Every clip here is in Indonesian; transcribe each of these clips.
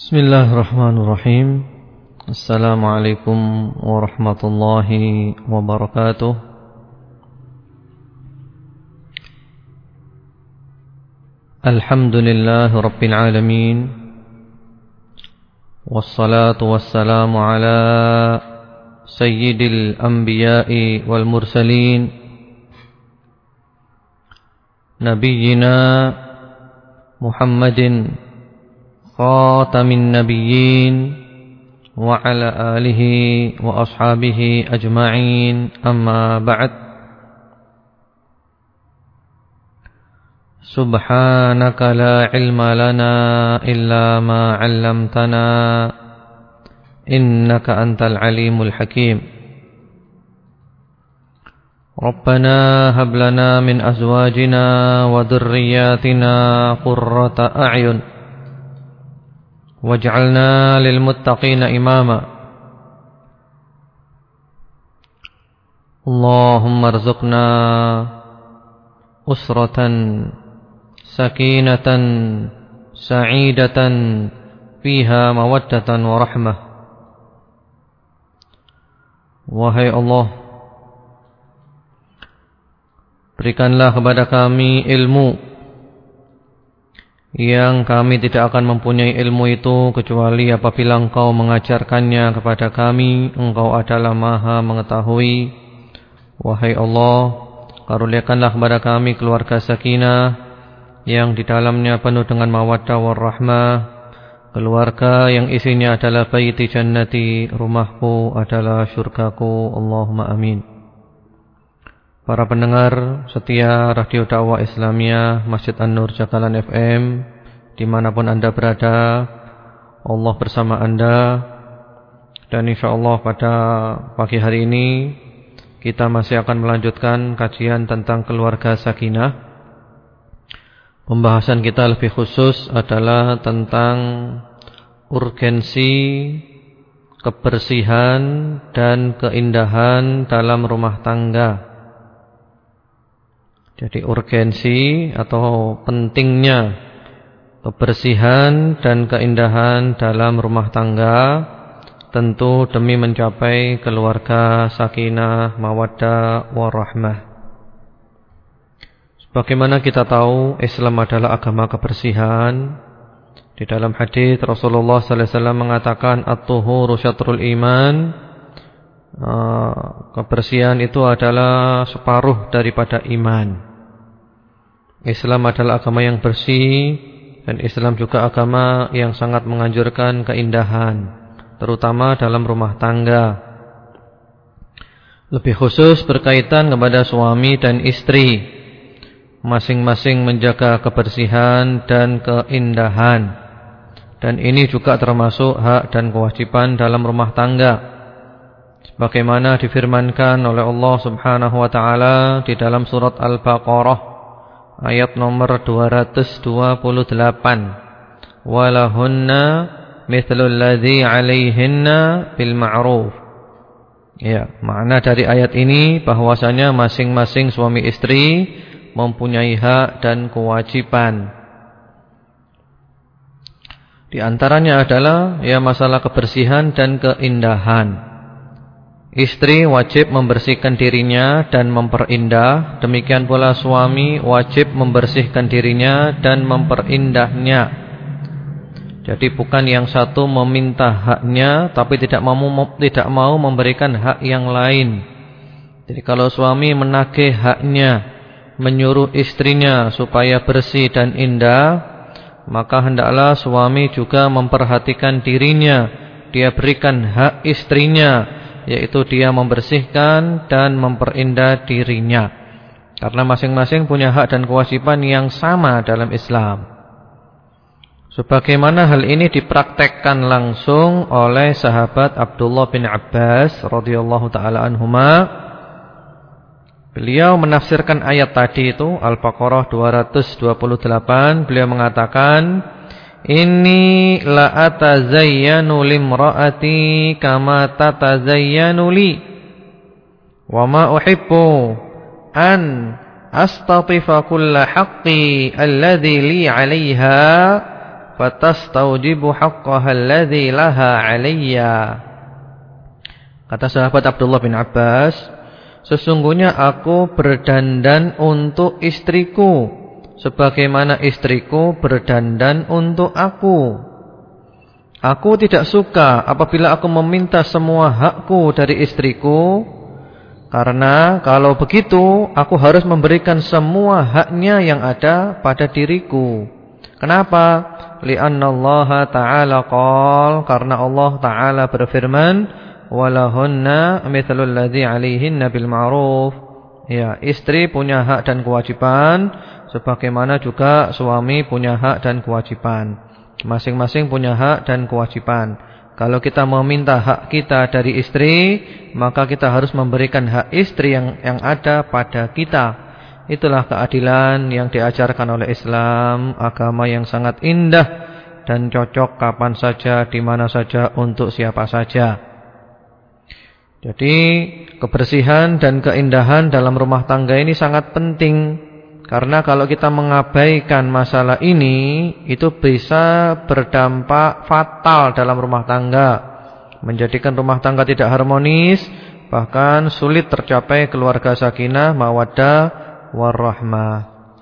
Bismillahirrahmanirrahim. Assalamualaikum warahmatullahi wabarakatuh. Alhamdulillahi rabbil alamin. Wassalatu wassalamu ala sayyidil anbiya'i wal mursalin, nabiyyina Muhammadin khatamin nabiyyin wa ala alihi wa ashabihi ajma'in, amma ba'd. Subhanaka la ilma lana illa ma 'allamtana innaka antal alimul hakim. Rabbana hab lana min azwajina wa dhurriyyatina qurrata a'yun waj'alna lil muttaqina imama. Allahumma arzuqna usratan sakinatan sa'idatan fiha mawaddatan wa rahmah. Wahai Allah, berikanlah kepada kami ilmu yang kami tidak akan mempunyai ilmu itu kecuali apabila Engkau mengajarkannya kepada kami. Engkau adalah Maha mengetahui. Wahai Allah, karuniakanlah kepada kami keluarga sakinah yang di dalamnya penuh dengan mawaddah warahmah, keluarga yang isinya adalah baiti jannati, rumahku adalah syurgaku. Allahumma amin. Para pendengar setia Radio Dakwah Islamiyah Masjid An-Nur Jagalan FM, dimanapun Anda berada, Allah bersama Anda. Dan insyaallah pada pagi hari ini kita masih akan melanjutkan kajian tentang keluarga sakinah. Pembahasan kita lebih khusus adalah tentang urgensi kebersihan dan keindahan dalam rumah tangga. Jadi urgensi atau pentingnya kebersihan dan keindahan dalam rumah tangga, tentu demi mencapai keluarga sakinah, mawaddah, warahmah. Sebagaimana kita tahu, Islam adalah agama kebersihan. Di dalam hadis Rasulullah sallallahu alaihi wasallam mengatakan, at-tuhuru syatrul iman. Kebersihan itu adalah separuh daripada iman. Islam adalah agama yang bersih, dan Islam juga agama yang sangat menganjurkan keindahan, terutama dalam rumah tangga. Lebih khusus berkaitan kepada suami dan istri, masing-masing menjaga kebersihan dan keindahan. Dan ini juga termasuk hak dan kewajiban dalam rumah tangga, sebagaimana difirmankan oleh Allah Subhanahu wa taala di dalam surat Al-Baqarah ayat nomor 228, walahunna mithlul ladzi 'alaihinna bil ma'ruf. Ya, makna dari ayat ini bahwasanya masing-masing suami istri mempunyai hak dan kewajiban. Di antaranya adalah masalah kebersihan dan keindahan. Istri wajib membersihkan dirinya dan memperindah, demikian pula suami wajib membersihkan dirinya dan memperindahnya. Jadi bukan yang satu meminta haknya tapi tidak mau memberikan hak yang lain. Jadi kalau suami menagih haknya, menyuruh istrinya supaya bersih dan indah, maka hendaklah suami juga memperhatikan dirinya. Dia berikan hak istrinya, yaitu dia membersihkan dan memperindah dirinya. Karena masing-masing punya hak dan kewajiban yang sama dalam Islam. Sebagaimana hal ini dipraktekkan langsung oleh sahabat Abdullah bin Abbas radhiyallahu taala anhuma. Beliau menafsirkan ayat tadi itu, Al-Baqarah 228. Beliau mengatakan, inni la atazayyanu limraati kama tatazayyanu li wa ma uhibbu an astatifa kulla haqqi alladhi li 'alayha fatastaujibu haqqaha alladhi laha 'alayya. Kata sahabat Abdullah bin Abbas, sesungguhnya aku berdandan untuk istriku sebagaimana istriku berdandan untuk aku. Aku tidak suka apabila aku meminta semua hakku dari istriku, karena kalau begitu aku harus memberikan semua haknya yang ada pada diriku. Kenapa? Li'anna Allah Ta'ala qala, karena Allah Ta'ala berfirman, walahunna mithlul ladzi 'alaihinna bil ma'ruf. Ya, istri punya hak dan kewajiban sebagaimana juga suami punya hak dan kewajiban. Masing-masing punya hak dan kewajiban. Kalau kita meminta hak kita dari istri, maka kita harus memberikan hak istri yang ada pada kita. Itulah keadilan yang diajarkan oleh Islam, agama yang sangat indah dan cocok kapan saja, di mana saja, untuk siapa saja. Jadi kebersihan dan keindahan dalam rumah tangga ini sangat penting. Karena kalau kita mengabaikan masalah ini, itu bisa berdampak fatal dalam rumah tangga, menjadikan rumah tangga tidak harmonis, bahkan sulit tercapai keluarga sakinah, mawaddah, warahmah.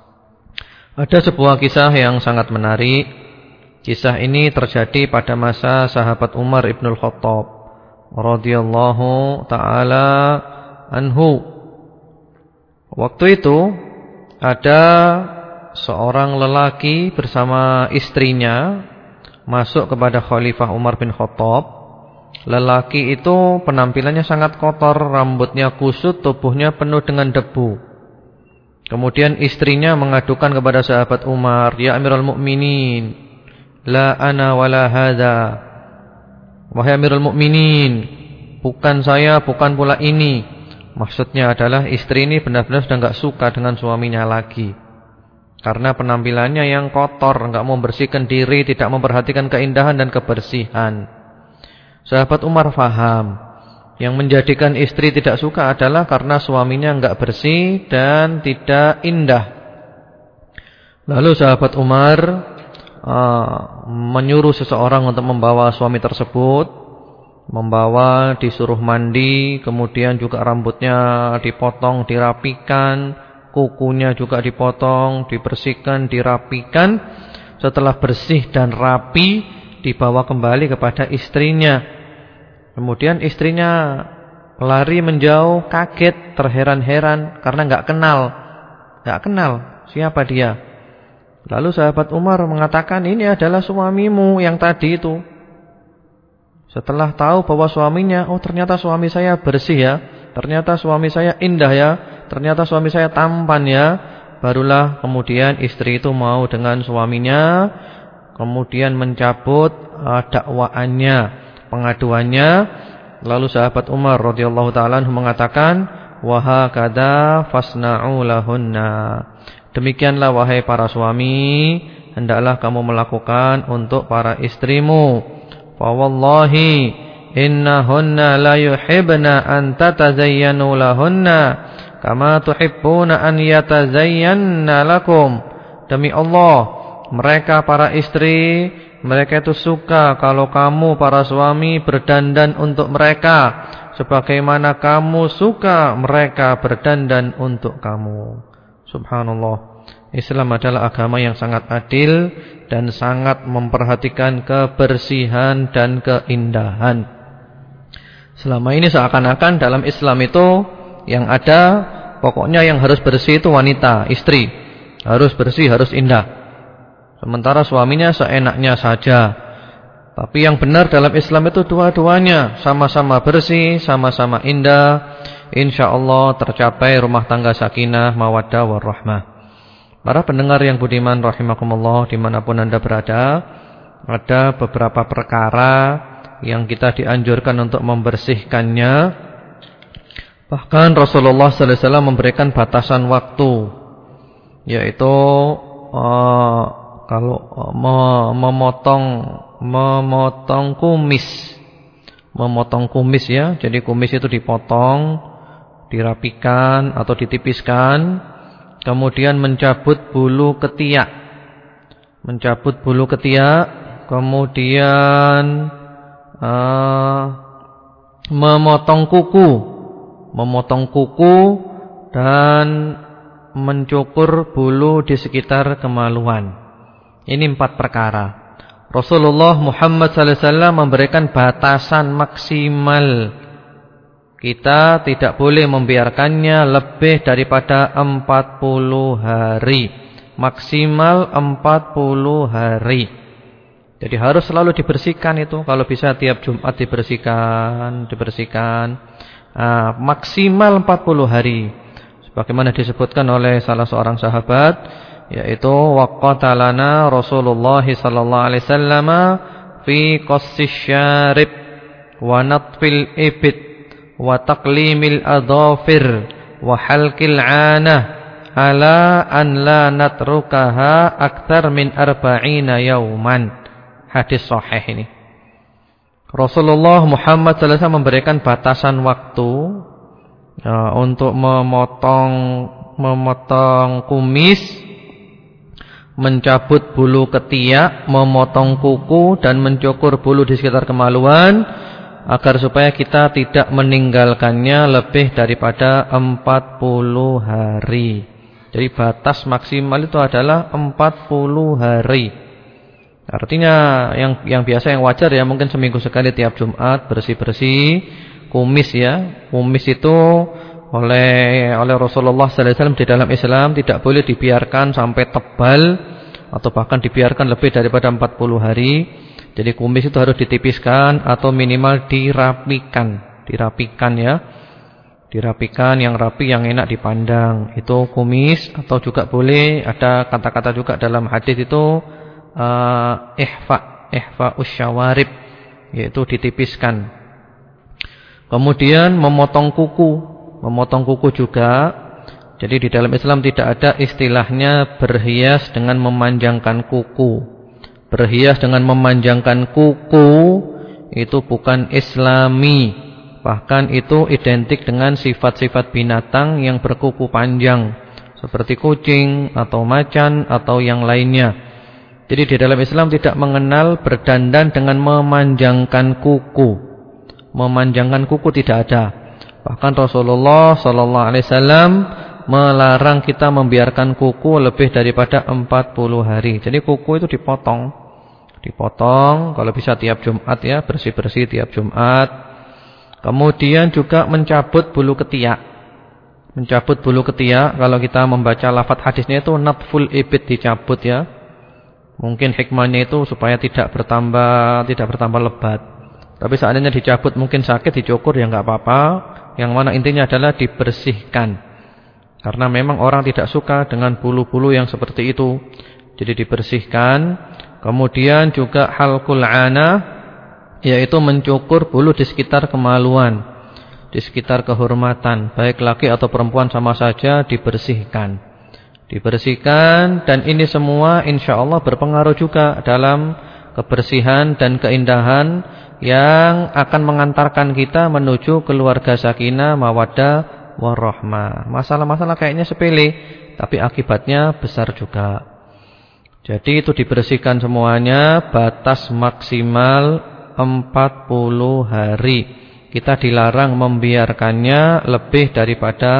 Ada sebuah kisah yang sangat menarik. Kisah ini terjadi pada masa sahabat Umar ibnul Khattab radhiyallahu ta'ala anhu. Waktu itu ada seorang lelaki bersama istrinya masuk kepada Khalifah Umar bin Khattab. Lelaki itu penampilannya sangat kotor, rambutnya kusut, tubuhnya penuh dengan debu. Kemudian istrinya mengadukan kepada sahabat Umar, "Ya Amirul Mukminin, la ana wala hadza." Wahai Amirul Mukminin, bukan saya, bukan pula ini. Maksudnya adalah istri ini benar-benar sudah enggak suka dengan suaminya lagi. Karena penampilannya yang kotor, enggak membersihkan diri, tidak memperhatikan keindahan dan kebersihan. Sahabat Umar faham, yang menjadikan istri tidak suka adalah karena suaminya enggak bersih dan tidak indah. Lalu sahabat Umar menyuruh seseorang untuk membawa suami tersebut, membawa, disuruh mandi, kemudian juga rambutnya dipotong, dirapikan, kukunya juga dipotong, dibersihkan, dirapikan. Setelah bersih dan rapi, dibawa kembali kepada istrinya. Kemudian istrinya lari menjauh, kaget, terheran-heran karena enggak kenal siapa dia. Lalu sahabat Umar mengatakan, "Ini adalah suamimu yang tadi itu." Setelah tahu bahwa suaminya, "Oh ternyata suami saya bersih ya, ternyata suami saya indah ya, ternyata suami saya tampan ya." Barulah kemudian istri itu mau dengan suaminya, kemudian mencabut dakwaannya, pengaduannya. Lalu sahabat Umar radhiyallahu ta'ala mengatakan, "Wa hakadha fasna'u lahunna." Demikianlah wahai para suami, hendaklah kamu melakukan untuk para istrimu. Fa wallahi innahunna la yuhibbna an tatazayyanu lahunna kama tuhibbuna an yatazayyanna lakum. Demi Allah, mereka para istri, mereka itu suka kalau kamu para suami berdandan untuk mereka sebagaimana kamu suka mereka berdandan untuk kamu. Subhanallah. Islam adalah agama yang sangat adil dan sangat memperhatikan kebersihan dan keindahan. Selama ini seakan-akan dalam Islam itu yang ada, pokoknya yang harus bersih itu wanita, istri. Harus bersih, harus indah. Sementara suaminya seenaknya saja. Tapi yang benar dalam Islam itu dua-duanya sama-sama bersih, sama-sama indah. InsyaAllah tercapai rumah tangga sakinah, mawaddah, warahmah. Para pendengar yang budiman rahimakumullah, dimanapun anda berada, ada beberapa perkara yang kita dianjurkan untuk membersihkannya. Bahkan Rasulullah SAW memberikan batasan waktu, yaitu kalau memotong kumis ya. Jadi kumis itu dipotong, dirapikan atau ditipiskan, kemudian mencabut bulu ketiak. mencabut bulu ketiak, kemudian memotong kuku dan mencukur bulu di sekitar kemaluan. Ini 4 perkara. Rasulullah Muhammad SAW memberikan batasan maksimal. Kita tidak boleh membiarkannya lebih daripada 40 hari. Maksimal 40 hari. Jadi harus selalu dibersihkan itu. Kalau bisa tiap Jumat dibersihkan. Maksimal 40 hari. Sebagaimana disebutkan oleh salah seorang sahabat, yaitu waqatalana Rasulullah sallallahu alaihi wasallam fi qassis syarib wa natfil ibit wa taqlimil adhafir wa halqil 'anah ala an la natrukaha akthar min 40 yauman. Hadis sahih ini. Rasulullah Muhammad sallallahu alaihi wasallam memberikan batasan waktu untuk memotong kumis, mencabut bulu ketiak, memotong kuku dan mencukur bulu di sekitar kemaluan, agar supaya kita tidak meninggalkannya lebih daripada 40 hari. Jadi batas maksimal itu adalah 40 hari. Artinya yang biasa, yang wajar ya, mungkin seminggu sekali tiap Jumat bersih-bersih kumis ya. Kumis itu oleh Rasulullah sallallahu alaihi wasallam di dalam Islam tidak boleh dibiarkan sampai tebal atau bahkan dibiarkan lebih daripada 40 hari. Jadi kumis itu harus ditipiskan atau minimal dirapikan ya. Dirapikan yang rapi, yang enak dipandang. Itu kumis. Atau juga boleh ada kata-kata juga dalam hadis itu ihfa usyawarib, yaitu ditipiskan. Kemudian memotong kuku juga. Jadi di dalam Islam tidak ada istilahnya berhias dengan memanjangkan kuku. Berhias dengan memanjangkan kuku itu bukan Islami. Bahkan itu identik dengan sifat-sifat binatang yang berkuku panjang, seperti kucing atau macan atau yang lainnya. Jadi di dalam Islam tidak mengenal berdandan dengan memanjangkan kuku. Memanjangkan kuku tidak ada. Bahkan Rasulullah sallallahu alaihi wasallam melarang kita membiarkan kuku lebih daripada 40 hari. Jadi kuku itu dipotong kalau bisa tiap Jumat ya, bersih-bersih tiap Jumat. Kemudian juga mencabut bulu ketiak. Kalau kita membaca lafaz hadisnya itu natful ibit, dicabut ya. Mungkin hikmahnya itu supaya tidak bertambah lebat. Tapi seandainya dicabut mungkin sakit, dicukur ya enggak apa-apa. Yang mana intinya adalah dibersihkan. Karena memang orang tidak suka dengan bulu-bulu yang seperti itu. Jadi dibersihkan. Kemudian juga halqul 'anah, yaitu mencukur bulu di sekitar kemaluan, di sekitar kehormatan, baik laki atau perempuan sama saja dibersihkan. Dan ini semua insyaallah berpengaruh juga dalam kebersihan dan keindahan yang akan mengantarkan kita menuju keluarga sakinah, mawaddah, warahmah. Masalah-masalah kayaknya sepele, tapi akibatnya besar juga. Jadi itu dibersihkan semuanya, batas maksimal 40 hari. Kita dilarang membiarkannya lebih daripada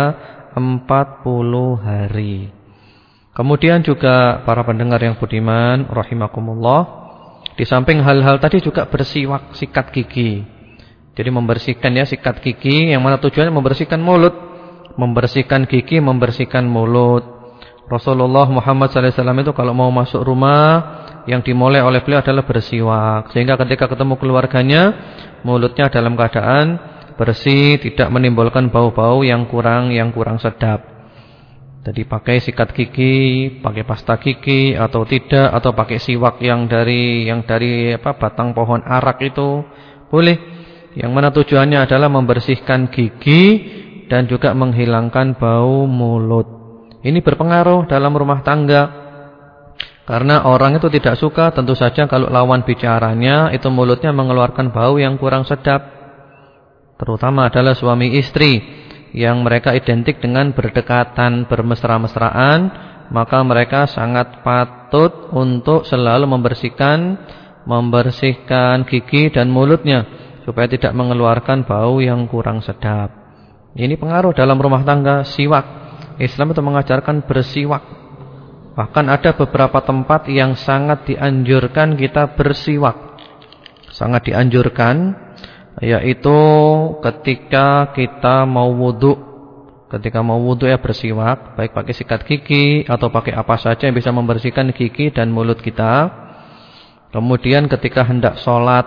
40 hari. Kemudian juga para pendengar yang budiman rahimakumullah, di samping hal-hal tadi juga bersiwak, sikat gigi. Jadi membersihkan ya sikat gigi, yang mana tujuannya membersihkan mulut. Membersihkan gigi, membersihkan mulut. Rasulullah Muhammad SAW itu kalau mau masuk rumah, yang dimulai oleh beliau adalah bersiwak. Sehingga ketika ketemu keluarganya, mulutnya dalam keadaan bersih, tidak menimbulkan bau-bau yang kurang sedap. Jadi pakai sikat gigi, pakai pasta gigi atau tidak, atau pakai siwak yang dari batang pohon arak itu boleh. Yang mana tujuannya adalah membersihkan gigi dan juga menghilangkan bau mulut. Ini berpengaruh dalam rumah tangga. Karena orang itu tidak suka tentu saja kalau lawan bicaranya itu mulutnya mengeluarkan bau yang kurang sedap. Terutama adalah suami istri, yang mereka identik dengan berdekatan, bermesra-mesraan, maka mereka sangat patut untuk selalu membersihkan gigi dan mulutnya supaya tidak mengeluarkan bau yang kurang sedap. Ini pengaruh dalam rumah tangga. Siwak, Islam itu mengajarkan bersiwak. Bahkan ada beberapa tempat yang sangat dianjurkan kita bersiwak. Sangat dianjurkan, yaitu ketika kita mau wudhu. Ketika mau wudhu ya bersiwak, baik pakai sikat gigi atau pakai apa saja yang bisa membersihkan gigi dan mulut kita. Kemudian ketika hendak sholat,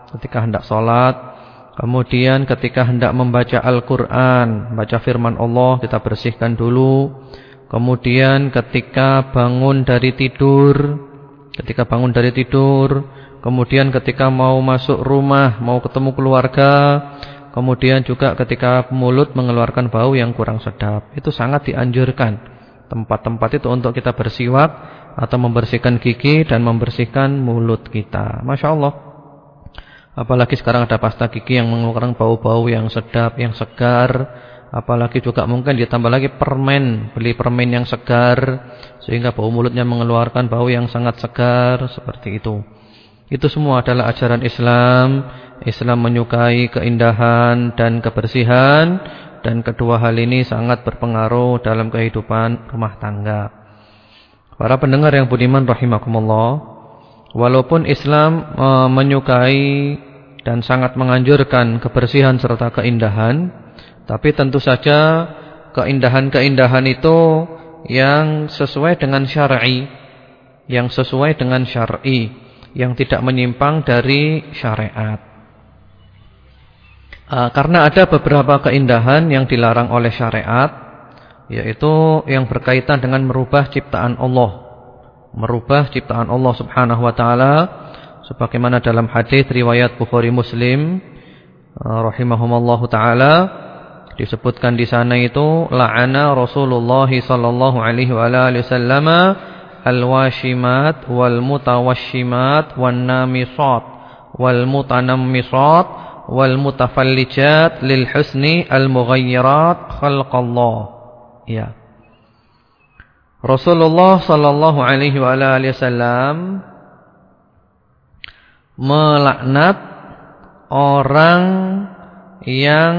kemudian ketika hendak membaca Al-Quran, baca firman Allah, kita bersihkan dulu. Kemudian ketika bangun dari tidur, kemudian ketika mau masuk rumah, mau ketemu keluarga, kemudian juga ketika mulut mengeluarkan bau yang kurang sedap. Itu sangat dianjurkan tempat-tempat itu untuk kita bersiwak atau membersihkan gigi dan membersihkan mulut kita. Masya Allah. Apalagi sekarang ada pasta gigi yang mengeluarkan bau-bau yang sedap, yang segar. Apalagi juga mungkin ditambah lagi permen, beli permen yang segar, sehingga bau mulutnya mengeluarkan bau yang sangat segar, seperti itu. Itu semua adalah ajaran Islam. Islam menyukai keindahan dan kebersihan, dan kedua hal ini sangat berpengaruh dalam kehidupan rumah tangga. Para pendengar yang budiman rahimakumullah, walaupun Islam menyukai dan sangat menganjurkan kebersihan serta keindahan, tapi tentu saja keindahan-keindahan itu yang sesuai dengan syar'i, yang tidak menyimpang dari syariat. Karena ada beberapa keindahan yang dilarang oleh syariat, yaitu yang berkaitan dengan merubah ciptaan Allah. Merubah ciptaan Allah Subhanahu wa taala, sebagaimana dalam hadis riwayat Bukhari Muslim rahimahumallahu taala disebutkan di sana itu, la'ana Rasulullah sallallahu alaihi wasallam al-washimat wal mutawashimat wan namisat wal mutanammisat wal mutafallijat lil husni al mughayyirat khalqallah. Ya. Rasulullah sallallahu alaihi wasallam melaknat orang yang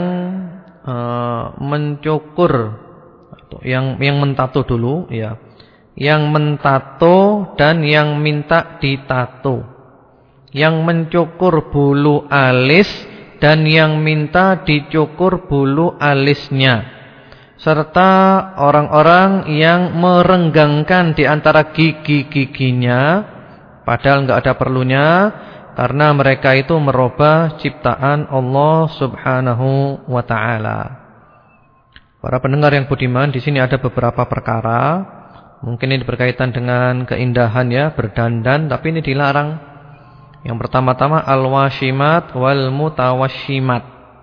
mencukur atau yang mentato dulu, ya. Yang mentato dan yang minta ditato. Yang mencukur bulu alis dan yang minta dicukur bulu alisnya. Serta orang-orang yang merenggangkan di antara gigi-giginya padahal enggak ada perlunya, karena mereka itu merubah ciptaan Allah Subhanahu wa taala. Para pendengar yang budiman, di sini ada beberapa perkara. Mungkin ini berkaitan dengan keindahan ya, berdandan, tapi ini dilarang. Yang pertama-tama al-washimat wal mutawashimat.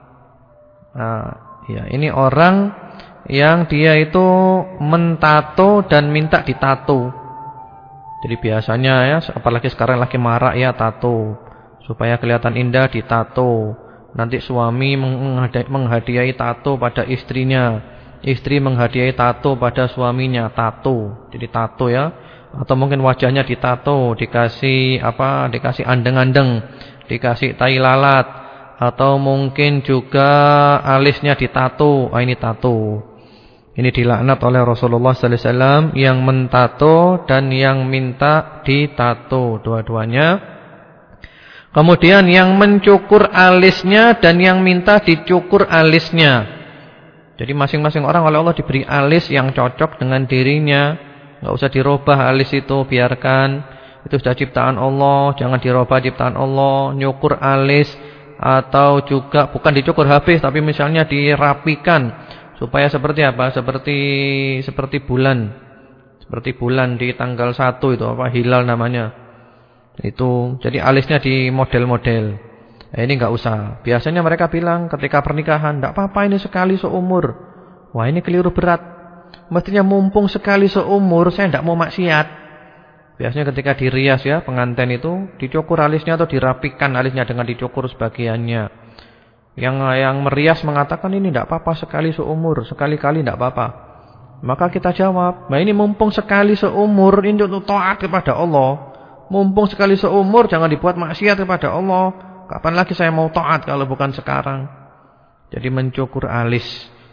Nah, ya, ini orang yang dia itu mentato dan minta ditato. Jadi biasanya ya, apalagi sekarang lagi marak ya tato, supaya kelihatan indah ditato. Nanti suami menghadiahi tato pada istrinya, istri menghadiahi tato pada suaminya, tato. Jadi tato ya, atau mungkin wajahnya ditato, dikasih apa? Dikasih andeng-andeng, dikasih tai lalat, atau mungkin juga alisnya ditato. Ini tato. Ini dilaknat oleh Rasulullah sallallahu alaihi wasallam yang mentato dan yang minta ditato, dua-duanya. Kemudian yang mencukur alisnya dan yang minta dicukur alisnya. Jadi masing-masing orang oleh Allah diberi alis yang cocok dengan dirinya. Enggak usah dirubah alis itu, biarkan. Itu sudah ciptaan Allah, jangan dirubah ciptaan Allah. Nyukur alis atau juga bukan dicukur habis, tapi misalnya dirapikan. Supaya seperti apa? Seperti bulan. Seperti bulan di tanggal 1 itu apa? Hilal namanya. Itu. Jadi alisnya di model-model. Ini enggak usah. Biasanya mereka bilang ketika pernikahan, enggak apa-apa ini sekali seumur. Wah, ini keliru berat. Mestinya mumpung sekali seumur, saya enggak mau maksiat. Biasanya ketika dirias ya, pengantin itu dicukur alisnya atau dirapikan alisnya dengan dicukur sebagiannya. Yang merias mengatakan ini tidak apa-apa sekali seumur, sekali-kali tidak apa-apa. Maka kita jawab, nah ini mumpung sekali seumur, ini untuk taat kepada Allah. Mumpung sekali seumur, jangan dibuat maksiat kepada Allah. Kapan lagi saya mau taat kalau bukan sekarang? Jadi mencukur alis.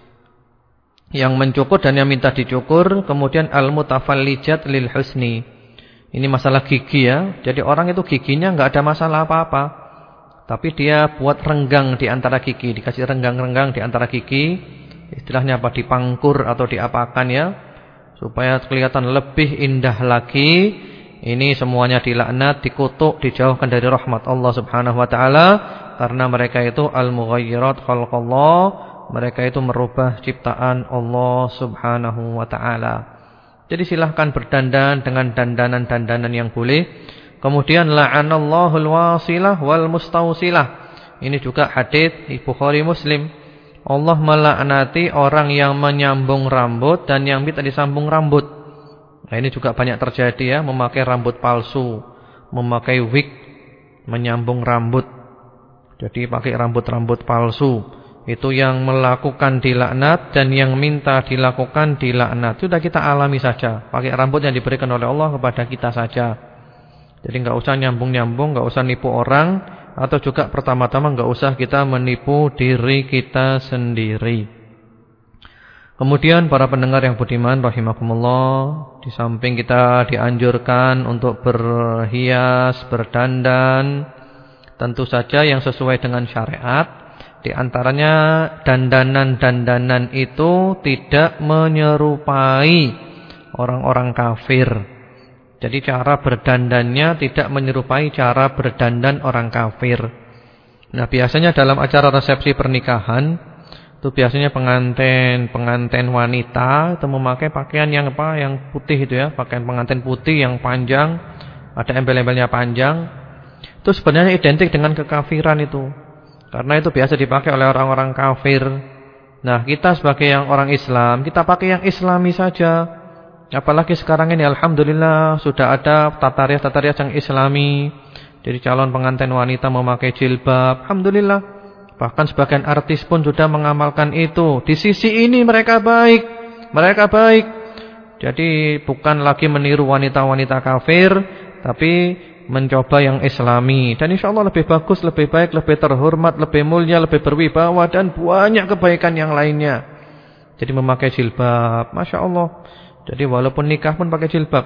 Yang mencukur dan yang minta dicukur. Kemudian al-mutafallijat lil husni. Ini masalah gigi ya. Jadi orang itu giginya enggak ada masalah apa-apa. Tapi dia buat renggang di antara gigi. Dikasih renggang-renggang di antara gigi. Istilahnya apa? Dipangkur atau diapakan ya. Supaya kelihatan lebih indah lagi. Ini semuanya dilaknat, dikutuk, dijauhkan dari rahmat Allah subhanahu wa ta'ala. Karena mereka itu al-mughayyirat khalqallah. Mereka itu merubah ciptaan Allah subhanahu wa ta'ala. Jadi silahkan berdandan dengan dandanan-dandanan yang boleh. Kemudian la'anallahul wasilah wal mustausilah. Ini juga hadits Bukhari Muslim. Allah melaknati orang yang menyambung rambut dan yang minta disambung rambut. Nah ini juga banyak terjadi ya. Memakai rambut palsu, memakai wig, menyambung rambut. Jadi pakai rambut-rambut palsu. Itu yang melakukan dilaknat dan yang minta dilakukan dilaknat. Sudah kita alami saja. Pakai rambut yang diberikan oleh Allah kepada kita saja. Jadi enggak usah nyambung-nyambung, enggak usah nipu orang, atau juga pertama-tama enggak usah kita menipu diri kita sendiri. Kemudian para pendengar yang budiman rahimakumullah, di samping kita dianjurkan untuk berhias, berdandan, tentu saja yang sesuai dengan syariat. Di antaranya dandanan-dandanan itu tidak menyerupai orang-orang kafir. Jadi cara berdandannya tidak menyerupai cara berdandan orang kafir. Nah biasanya dalam acara resepsi pernikahan itu biasanya pengantin wanita itu memakai pakaian yang apa? Yang putih itu ya, pakaian pengantin putih yang panjang, ada embel-embelnya panjang. Itu sebenarnya identik dengan kekafiran itu. Karena itu biasa dipakai oleh orang-orang kafir. Nah kita sebagai yang orang Islam, kita pakai yang Islami saja. Apalagi sekarang ini alhamdulillah sudah ada tata rias yang Islami. Jadi calon pengantin wanita memakai jilbab, alhamdulillah. Bahkan sebagian artis pun sudah mengamalkan itu. Di sisi ini mereka baik. Jadi bukan lagi meniru wanita-wanita kafir, tapi mencoba yang Islami. Dan insya Allah lebih bagus, lebih baik, lebih terhormat, lebih mulia, lebih berwibawa, dan banyak kebaikan yang lainnya. Jadi memakai jilbab, Masya Allah. Jadi walaupun nikah pun pakai jilbab.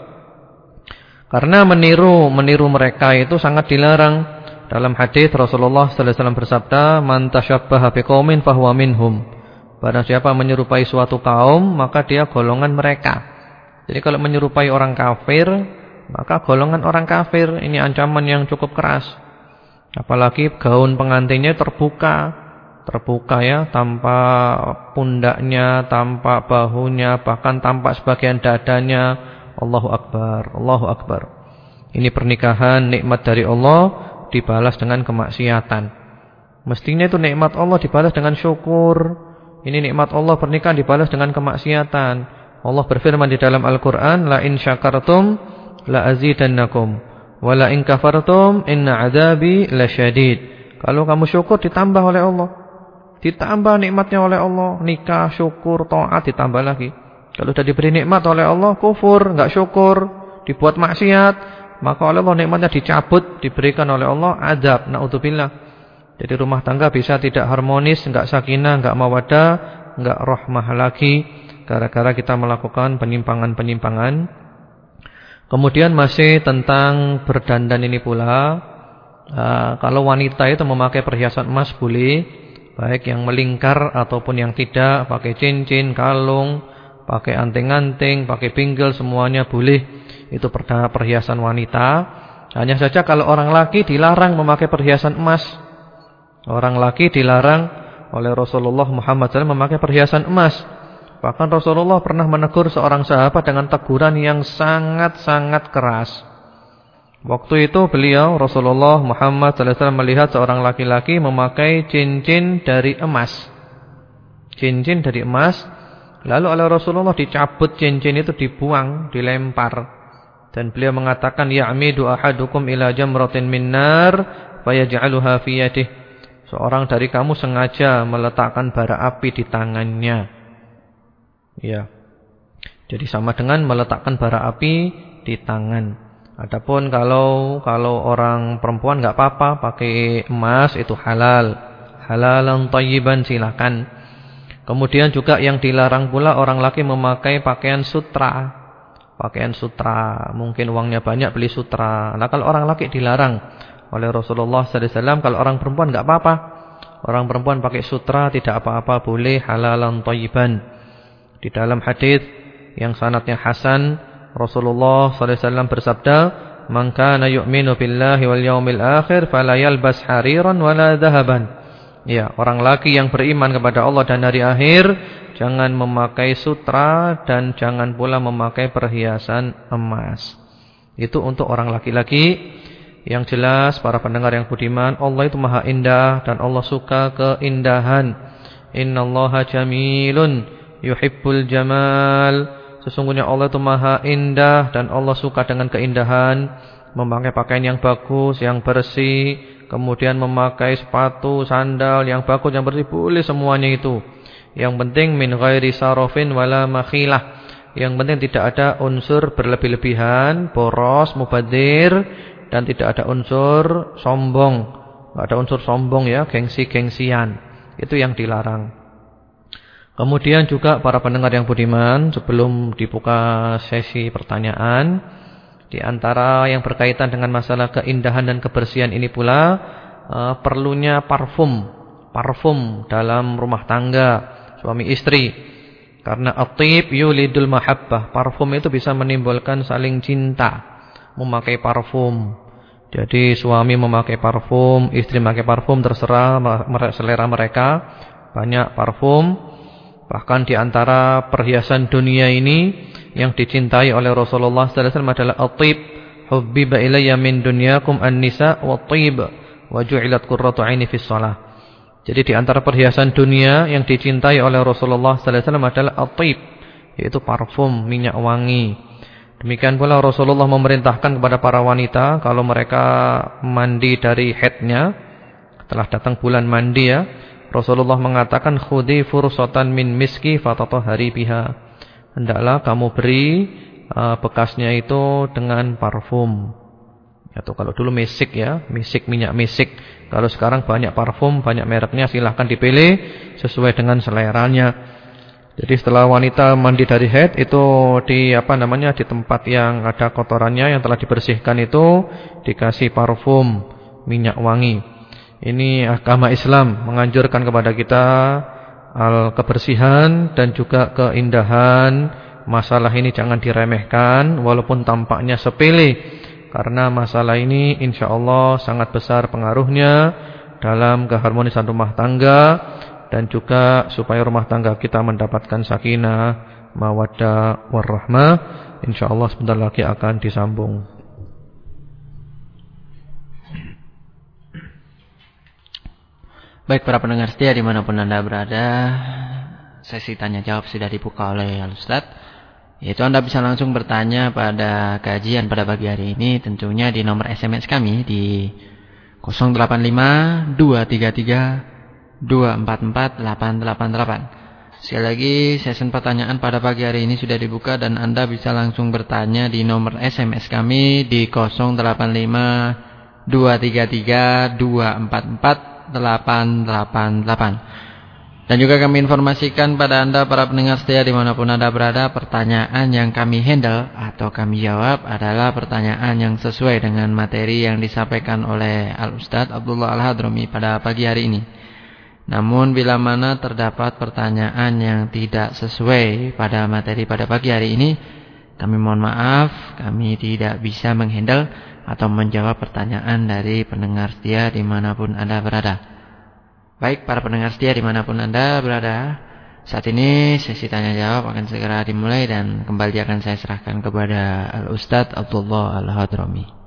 Karena meniru mereka itu sangat dilarang. Dalam hadis Rasulullah sallallahu alaihi wasallam bersabda, "Man tasyabbaha biqaumin fahuwa minhum." Barang siapa menyerupai suatu kaum, maka dia golongan mereka. Jadi kalau menyerupai orang kafir, maka golongan orang kafir. Ini ancaman yang cukup keras. Apalagi gaun pengantinnya terbuka ya, tanpa pundaknya, tanpa bahunya, bahkan tampak sebagian dadanya. Allahu Akbar, Allahu Akbar. Ini pernikahan nikmat dari Allah dibalas dengan kemaksiatan. Mestinya itu nikmat Allah dibalas dengan syukur. Ini nikmat Allah pernikahan dibalas dengan kemaksiatan. Allah berfirman di dalam Al-Qur'an, "La in syakartum la azidannakum wa la in kafartum inna 'adzabi lasyadid." Kalau kamu syukur ditambah oleh Allah. Ditambah nikmatnya oleh Allah, nikah, syukur, taat ditambah lagi. Kalau sudah diberi nikmat oleh Allah, kufur, enggak syukur, dibuat maksiat, maka oleh Allah nikmatnya dicabut, diberikan oleh Allah azab, naudzubillah. Jadi rumah tangga bisa tidak harmonis, enggak sakinah, enggak mawaddah, enggak rahmah lagi gara-gara kita melakukan penyimpangan-penyimpangan. Kemudian masih tentang berdandan ini pula. Kalau wanita itu memakai perhiasan emas boleh, baik yang melingkar ataupun yang tidak, pakai cincin, kalung, pakai anting-anting, pakai pinggul, semuanya boleh. Itu perhiasan wanita. Hanya saja kalau orang laki dilarang memakai perhiasan emas. Orang laki dilarang oleh Rasulullah Muhammad SAW memakai perhiasan emas. Bahkan Rasulullah pernah menegur seorang sahabat dengan teguran yang sangat-sangat keras. Waktu itu beliau Rasulullah Muhammad SAW melihat seorang laki-laki memakai cincin dari emas. Cincin dari emas. Lalu oleh Rasulullah dicabut cincin itu, dibuang, dilempar. Dan beliau mengatakan, "Ya'midu ahadukum ila jamratin min nar fayaj'aluha fi yadihi." Seorang dari kamu sengaja meletakkan bara api di tangannya. Ya. Jadi sama dengan meletakkan bara api di tangan. Adapun kalau orang perempuan enggak apa-apa pakai emas, itu halal. Halalan thayyiban, silakan. Kemudian juga yang dilarang pula orang laki memakai pakaian sutra. Pakaian sutra, mungkin uangnya banyak beli sutra. Nah, kalau orang laki dilarang oleh Rasulullah sallallahu alaihi wasallam, kalau orang perempuan enggak apa-apa. Orang perempuan pakai sutra tidak apa-apa, boleh, halalan thayyiban. Di dalam hadis yang sanadnya hasan, Rasulullah sallallahu alaihi wasallam bersabda, "Man kana yu'minu billahi wal yaumil akhir fala yalbas hariran wala dhahaban." Ya, orang laki yang beriman kepada Allah dan hari akhir jangan memakai sutra dan jangan pula memakai perhiasan emas. Itu untuk orang laki-laki. Yang jelas para pendengar yang budiman, Allah itu maha indah dan Allah suka keindahan. Innallaha jamilun yuhibbul jamal. Sesungguhnya Allah itu maha indah dan Allah suka dengan keindahan. Memakai pakaian yang bagus, yang bersih, kemudian memakai sepatu, sandal yang bagus, yang bersih, boleh semuanya itu. Yang penting min ghairi sarafin wala makhilah. Yang penting tidak ada unsur berlebih-lebihan, boros, mubadzir, dan tidak ada unsur sombong. Tidak ada unsur sombong ya, gengsi-gengsian. Itu yang dilarang. Kemudian juga para pendengar yang budiman, sebelum dibuka sesi pertanyaan, di antara yang berkaitan dengan masalah keindahan dan kebersihan ini pula perlunya parfum dalam rumah tangga suami istri. Karena at-tib yulidul mahabbah, parfum itu bisa menimbulkan saling cinta. Memakai parfum. Jadi suami memakai parfum, istri memakai parfum, terserah selera mereka. Banyak parfum. Bahkan di antara perhiasan dunia ini yang dicintai oleh Rasulullah sallallahu alaihi wasallam adalah at-tib. Hubbiba ilayya min dunyakum an-nisa wat-tib wa ju'ilat qurratu 'aini fis shalah. Jadi di antara perhiasan dunia yang dicintai oleh Rasulullah sallallahu alaihi wasallam adalah at-tib, yaitu parfum, minyak wangi. Demikian pula Rasulullah memerintahkan kepada para wanita kalau mereka mandi dari haidnya, telah datang bulan mandi ya, Rasulullah mengatakan khudhi fursatan min miski fatatahhari biha. Hendaklah kamu beri bekasnya itu dengan parfum. Atau kalau dulu misik ya, minyak misik. Kalau sekarang banyak parfum, banyak mereknya, silahkan dipilih sesuai dengan seleranya. Jadi setelah wanita mandi dari haid itu di di tempat yang ada kotorannya yang telah dibersihkan itu dikasih parfum, minyak wangi. Ini agama Islam menganjurkan kepada kita kebersihan dan juga keindahan. Masalah ini jangan diremehkan walaupun tampaknya sepele, karena masalah ini insyaallah sangat besar pengaruhnya dalam keharmonisan rumah tangga. Dan juga supaya rumah tangga kita mendapatkan sakinah, mawaddah, warahmah. InsyaAllah sebentar lagi akan disambung. Baik para pendengar setia dimanapun Anda berada, sesi tanya jawab sudah dibuka oleh Al-Ustaz. Yaitu Anda bisa langsung bertanya pada kajian pada pagi hari ini, tentunya di nomor SMS kami di 085 233 244888. Sekali lagi, sesi pertanyaan pada pagi hari ini sudah dibuka dan Anda bisa langsung bertanya di nomor SMS kami di 085 233 244888. Dan juga kami informasikan pada Anda para pendengar setia dimanapun Anda berada, pertanyaan yang kami handle atau kami jawab adalah pertanyaan yang sesuai dengan materi yang disampaikan oleh Al-Ustaz Abdullah Al-Hadrami pada pagi hari ini. Namun bila mana terdapat pertanyaan yang tidak sesuai pada materi pada pagi hari ini, kami mohon maaf, kami tidak bisa menghandle atau menjawab pertanyaan dari pendengar setia dimanapun Anda berada. Baik para pendengar setia dimanapun Anda berada, saat ini sesi tanya jawab akan segera dimulai dan kembali akan saya serahkan kepada Al-Ustaz Abdullah Al-Hadrami.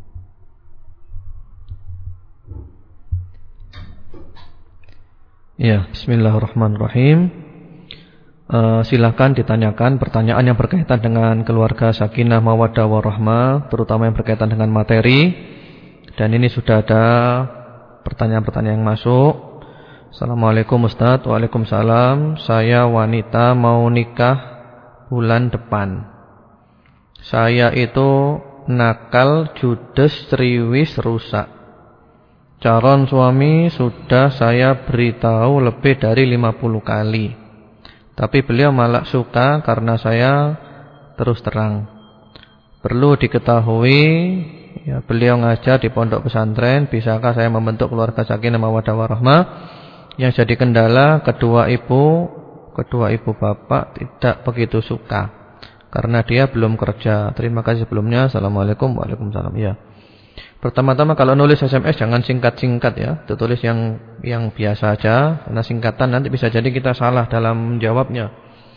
Ya, bismillahirrahmanirrahim. Silakan ditanyakan pertanyaan yang berkaitan dengan keluarga, sakinah, mawaddah, warahmah, terutama yang berkaitan dengan materi. Dan ini sudah ada pertanyaan-pertanyaan yang masuk. Assalamualaikum Ustaz. Waalaikumsalam. Saya wanita mau nikah bulan depan. Saya itu nakal, judes, triwis, rusak. Calon suami sudah saya beritahu lebih dari 50 kali. Tapi beliau malah suka karena saya terus terang. Perlu diketahui, ya, beliau ngajar di pondok pesantren. Bisakah saya membentuk keluarga sakinah mawaddah warahmah? Yang jadi kendala kedua ibu bapak tidak begitu suka karena dia belum kerja. Terima kasih sebelumnya. Assalamualaikum. Waalaikumsalam. Ya. Pertama-tama kalau nulis SMS jangan singkat-singkat ya. Tulis yang biasa aja. Karena singkatan nanti bisa jadi kita salah dalam jawabnya.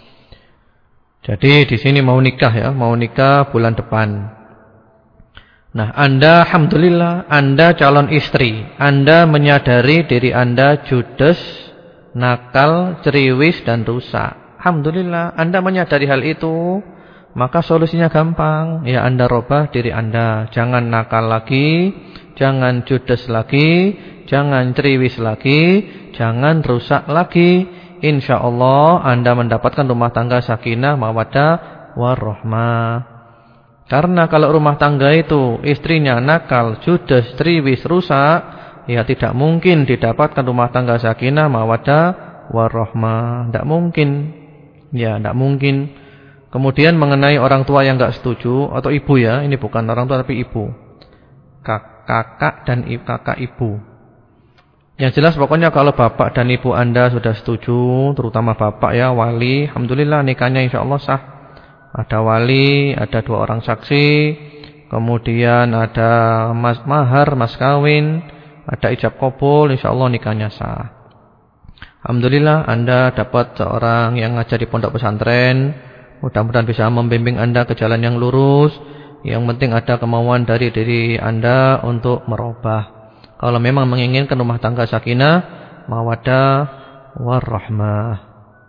Jadi di sini mau nikah ya, mau nikah bulan depan. Nah, Anda alhamdulillah Anda calon istri. Anda menyadari diri Anda judes, nakal, ceriwis dan rusak. Alhamdulillah Anda menyadari hal itu. Maka solusinya gampang. Ya, Anda robah diri Anda. Jangan nakal lagi, jangan judes lagi, jangan ceriwis lagi, jangan rusak lagi. InsyaAllah Anda mendapatkan rumah tangga sakinah, mawaddah, warahmah. Karena kalau rumah tangga itu istrinya nakal, judes, ceriwis, rusak, ya tidak mungkin didapatkan rumah tangga sakinah, mawaddah, warahmah. Tidak mungkin. Ya, tidak mungkin. Kemudian mengenai orang tua yang enggak setuju atau ibu ya, ini bukan orang tua tapi ibu. Kakak dan kakak ibu. Yang jelas pokoknya kalau bapak dan ibu Anda sudah setuju, terutama bapak ya, wali, alhamdulillah nikahnya insyaallah sah. Ada wali, ada 2 orang saksi, kemudian ada mahar, mas kawin, ada ijab qabul, insyaallah nikahnya sah. Alhamdulillah Anda dapat seorang yang ngajar di pondok pesantren. Mudah-mudahan bisa membimbing Anda ke jalan yang lurus. Yang penting ada kemauan dari diri Anda untuk merubah. Kalau memang menginginkan rumah tangga sakinah, mawaddah, warahmah.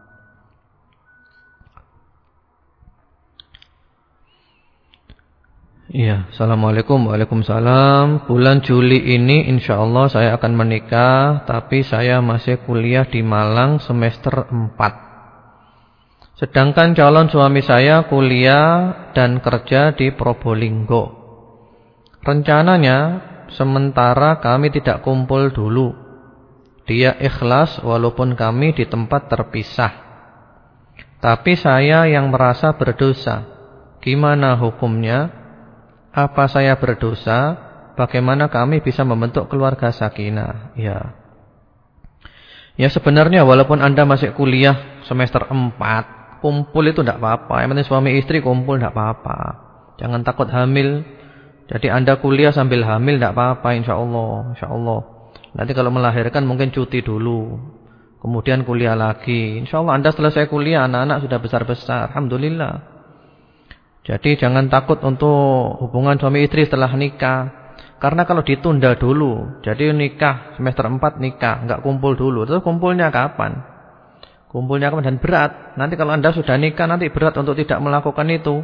Iya, assalamualaikum. Waalaikumsalam. Bulan Juli ini insyaallah saya akan menikah. Tapi saya masih kuliah di Malang semester 4. Sedangkan calon suami saya kuliah dan kerja di Probolinggo. Rencananya sementara kami tidak kumpul dulu. Dia ikhlas walaupun kami di tempat terpisah. Tapi saya yang merasa berdosa. Gimana hukumnya? Apa saya berdosa? Bagaimana kami bisa membentuk keluarga sakinah? Ya. Ya sebenarnya walaupun Anda masih kuliah semester 4, kumpul itu tidak apa-apa. Yang penting suami istri kumpul tidak apa-apa. Jangan takut hamil. Jadi Anda kuliah sambil hamil tidak apa-apa insyaallah. Insyaallah. Nanti kalau melahirkan mungkin cuti dulu. Kemudian kuliah lagi. Insyaallah Anda selesai kuliah, anak-anak sudah besar-besar. Alhamdulillah. Jadi jangan takut untuk hubungan suami istri setelah nikah. Karena kalau ditunda dulu, jadi nikah semester 4 nikah, enggak kumpul dulu. Terus kumpulnya kapan? Kumpulnya dan berat. Nanti kalau Anda sudah nikah nanti berat untuk tidak melakukan itu.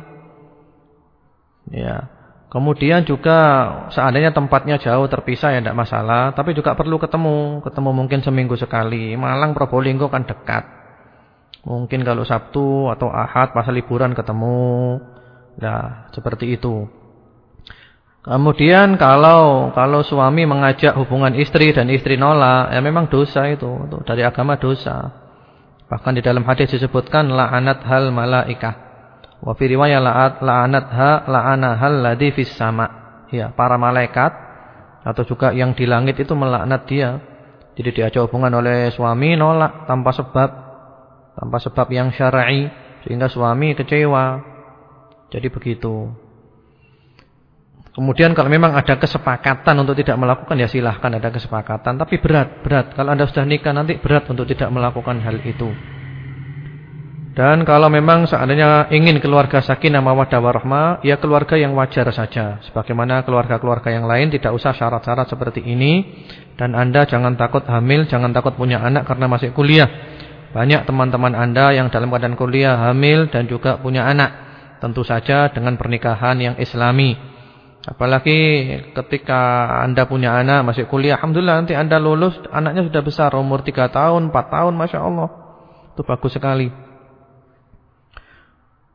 Ya. Kemudian juga seandainya tempatnya jauh terpisah ya tidak masalah, tapi juga perlu ketemu. Ketemu mungkin seminggu sekali. Malang Probolinggo kan dekat. Mungkin kalau Sabtu atau Ahad pas liburan ketemu. Nah, seperti itu. Kemudian kalau suami mengajak hubungan istri dan istri nolak, ya memang dosa itu dari agama dosa. Bahkan di dalam hadis disebutkan la'anat hal malaikah. Wa fi riwayah la'anahal ladzi fis sama. Ya, para malaikat atau juga yang di langit itu melaknat dia. Jadi diajak hubungan oleh suami nolak tanpa sebab yang syar'i sehingga suami kecewa. Jadi begitu. Kemudian kalau memang ada kesepakatan untuk tidak melakukan ya silahkan ada kesepakatan. Tapi berat. Kalau Anda sudah nikah nanti berat untuk tidak melakukan hal itu. Dan kalau memang seandainya ingin keluarga sakinah mawaddah warahmah, ya keluarga yang wajar saja. Sebagaimana keluarga-keluarga yang lain tidak usah syarat-syarat seperti ini. Dan Anda jangan takut hamil, jangan takut punya anak karena masih kuliah. Banyak teman-teman Anda yang dalam keadaan kuliah hamil dan juga punya anak. Tentu saja dengan pernikahan yang islami. Apalagi ketika Anda punya anak masih kuliah, alhamdulillah nanti Anda lulus, anaknya sudah besar, umur 3 tahun, 4 tahun, Masya Allah. Itu bagus sekali.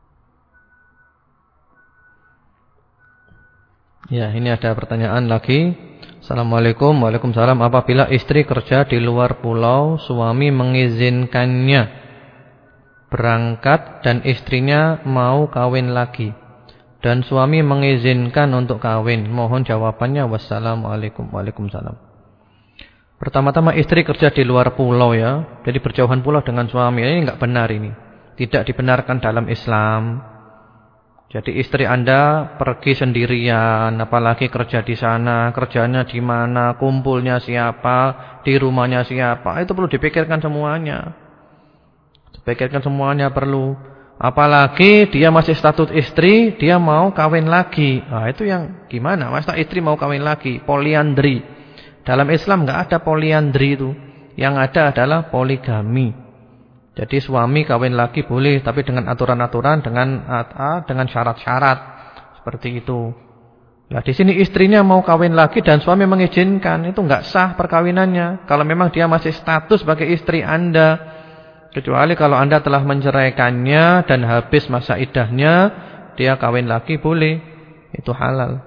Ya, ini ada pertanyaan lagi. Assalamualaikum. Waalaikumsalam. Apabila istri kerja di luar pulau, suami mengizinkannya berangkat dan istrinya mau kawin lagi, dan suami mengizinkan untuk kawin, mohon jawabannya. Wassalamualaikum. Waalaikumsalam. Pertama-tama istri kerja di luar pulau ya, jadi berjauhan pulau dengan suami. Ini enggak benar ini. Tidak dibenarkan dalam Islam. Jadi istri Anda pergi sendirian, apalagi kerja di sana, kerjanya di mana, kumpulnya siapa, di rumahnya siapa, itu perlu dipikirkan semuanya. Dipikirkan semuanya perlu. Apalagi dia masih status istri, dia mau kawin lagi. Nah, itu yang gimana? Masa istri mau kawin lagi? Poliandri. Dalam Islam enggak ada poliandri itu. Yang ada adalah poligami. Jadi suami kawin lagi boleh, tapi dengan aturan-aturan, dengan syarat-syarat seperti itu. Nah, di sini istrinya mau kawin lagi dan suami mengizinkan, itu enggak sah perkawinannya. Kalau memang dia masih status sebagai istri Anda, kecuali kalau Anda telah menceraikannya dan habis masa iddahnya, dia kawin lagi boleh, itu halal.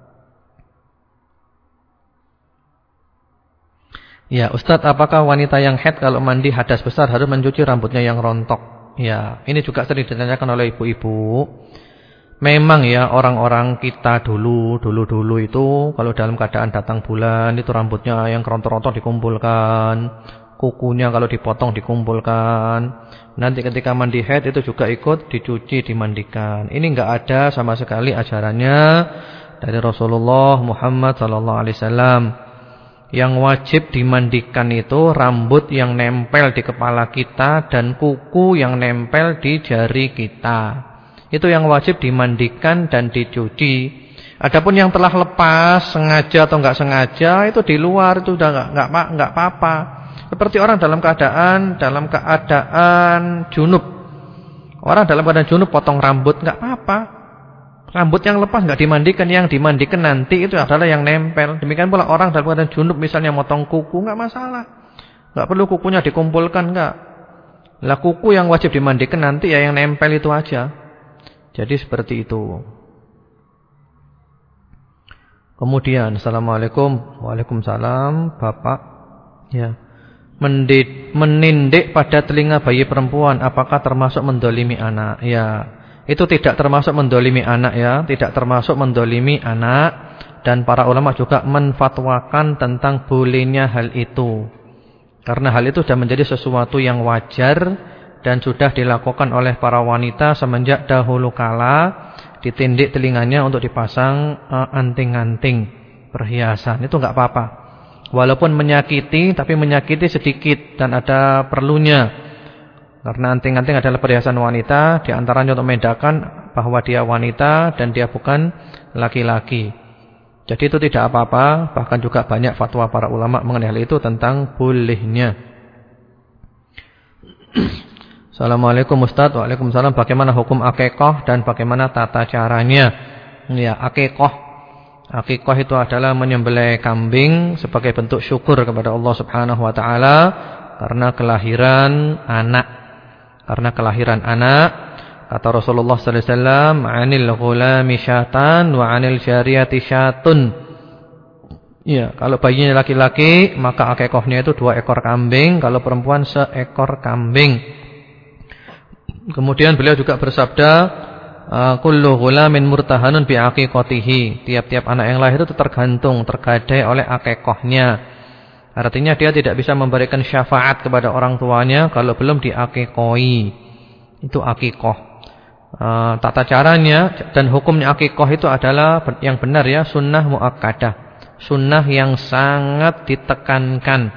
Ya, Ustadz, apakah wanita yang haid kalau mandi hadas besar harus mencuci rambutnya yang rontok? Ya, ini juga sering ditanyakan oleh ibu-ibu. Memang ya, orang-orang kita dulu itu kalau dalam keadaan datang bulan itu rambutnya yang rontok-rontok dikumpulkan, kukunya kalau dipotong dikumpulkan. Nanti ketika mandi haid itu juga ikut dicuci, dimandikan. Ini enggak ada sama sekali ajarannya dari Rasulullah Muhammad SAW. Yang wajib dimandikan itu rambut yang nempel di kepala kita dan kuku yang nempel di jari kita. Itu yang wajib dimandikan dan dicuci. Adapun yang telah lepas sengaja atau enggak sengaja itu di luar, itu udah enggak apa-apa. Seperti orang dalam keadaan junub. Orang dalam keadaan junub potong rambut enggak apa-apa. Rambut yang lepas enggak dimandikan, yang dimandikan nanti itu adalah yang nempel. Demikian pula orang dalam keadaan junub misalnya motong kuku enggak masalah. Enggak perlu kukunya dikumpulkan, enggak. Lah kuku yang wajib dimandikan nanti ya yang nempel itu aja. Jadi seperti itu. Kemudian Assalamualaikum. Waalaikumsalam. Bapak ya, menindik pada telinga bayi perempuan apakah termasuk mendolimi anak? Ya, itu tidak termasuk mendolimi anak ya, tidak termasuk mendolimi anak. Dan para ulama juga menfatwakan tentang bolehnya hal itu. Karena hal itu sudah menjadi sesuatu yang wajar dan sudah dilakukan oleh para wanita semenjak dahulu kala, ditindik telinganya untuk dipasang anting-anting perhiasan. Itu enggak apa-apa. Walaupun menyakiti, tapi menyakiti sedikit dan ada perlunya. Karena anting-anting adalah perhiasan wanita, di antaranya untuk membedakan bahwa dia wanita dan dia bukan laki-laki. Jadi itu tidak apa-apa, bahkan juga banyak fatwa para ulama mengenai hal itu tentang bolehnya. Assalamualaikum Ustaz. Waalaikumsalam. Bagaimana hukum akikah dan bagaimana tata caranya? Ya, akikah itu adalah menyembelih kambing sebagai bentuk syukur kepada Allah Subhanahu wa taala karena kelahiran anak. Karena kelahiran anak, kata Rasulullah sallallahu alaihi wasallam, "'Anil ghulami syatan wa 'anil jariyati syatun." Ya, kalau bayinya laki-laki, maka akikahnya itu 2 ekor kambing, kalau perempuan 1 ekor kambing. Kemudian beliau juga bersabda, "Kullu ghulamin murtahanun bi aqiqatihi." Tiap-tiap anak yang lahir itu tergantung, tergadai oleh akikahnya. Artinya dia tidak bisa memberikan syafaat kepada orang tuanya kalau belum diakikoi. Itu akikah. Tata caranya dan hukumnya akikah itu adalah yang benar ya, sunnah muakkadah. Sunnah yang sangat ditekankan.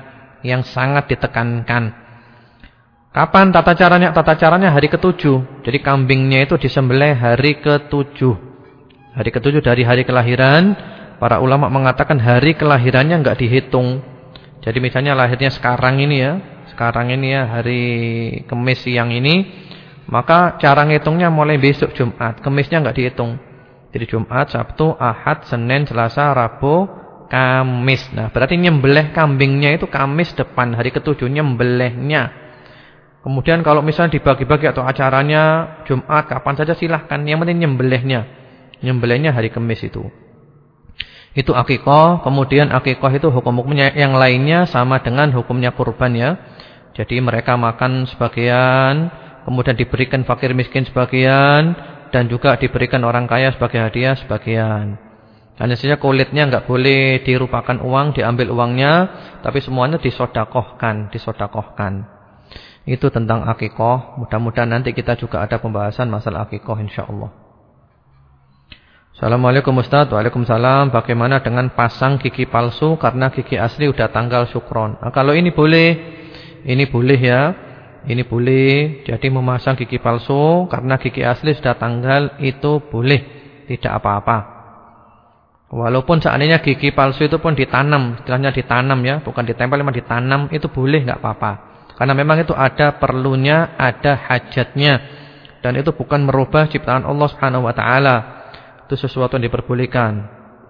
Kapan tata caranya? Tata caranya hari ke-7. Jadi kambingnya itu disembelih hari ke-7. Hari ke-7 dari hari kelahiran. Para ulama mengatakan hari kelahirannya enggak dihitung. Jadi misalnya lahirnya sekarang ini ya, hari Kamis siang ini, maka cara ngitungnya mulai besok Jumat, Kamisnya enggak dihitung. Jadi Jumat, Sabtu, Ahad, Senin, Selasa, Rabu, Kamis. Nah, berarti nyembelih kambingnya itu Kamis depan, hari ke-7 nyembelihnya. Kemudian kalau misalnya dibagi-bagi atau acaranya Jumat, kapan saja silahkan, yang penting nyembelihnya. Nyembelihnya hari Kamis itu. Itu akikah. Kemudian akikah itu hukum-hukumnya yang lainnya sama dengan hukumnya kurban ya. Jadi mereka makan sebagian, kemudian diberikan fakir miskin sebagian, dan juga diberikan orang kaya sebagai hadiah sebagian. Hanya saja kulitnya enggak boleh dirupakan uang, diambil uangnya, tapi semuanya disodakohkan. Itu tentang akikah. Mudah-mudahan nanti kita juga ada pembahasan masalah akikah insyaallah. Assalamualaikum Ustaz. Waalaikumsalam. Bagaimana dengan pasang gigi palsu karena gigi asli udah tanggal syukron? Nah, kalau ini boleh. Ini boleh ya. Ini boleh. Jadi memasang gigi palsu karena gigi asli sudah tanggal itu boleh. Tidak apa-apa. Walaupun seandainya gigi palsu itu pun ditanam, istilahnya ditanam ya, bukan ditempel, memang ditanam, itu boleh, enggak apa-apa. Karena memang itu ada perlunya, ada hajatnya, dan itu bukan merubah ciptaan Allah Subhanahu wa taala. Itu sesuatu yang diperbolehkan.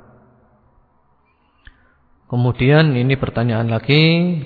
Kemudian ini pertanyaan lagi.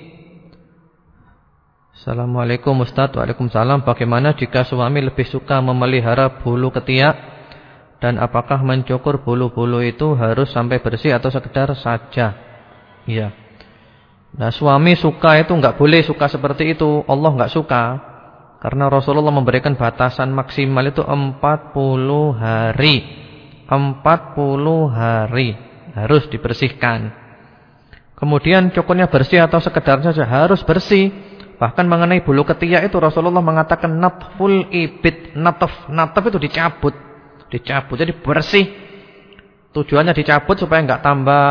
Assalamualaikum Ustaz. Waalaikumsalam. Bagaimana jika suami lebih suka memelihara bulu ketiak, dan apakah mencukur bulu-bulu itu harus sampai bersih atau sekedar saja? Iya. Nah, suami suka itu enggak boleh suka seperti itu. Allah enggak suka. Karena Rasulullah memberikan batasan maksimal itu 40 hari. 40 hari harus dibersihkan. Kemudian cukurnya bersih atau sekedar saja? Harus bersih. Bahkan mengenai bulu ketiak itu Rasulullah mengatakan natful ibit. Natf itu dicabut. Jadi bersih. Tujuannya dicabut supaya enggak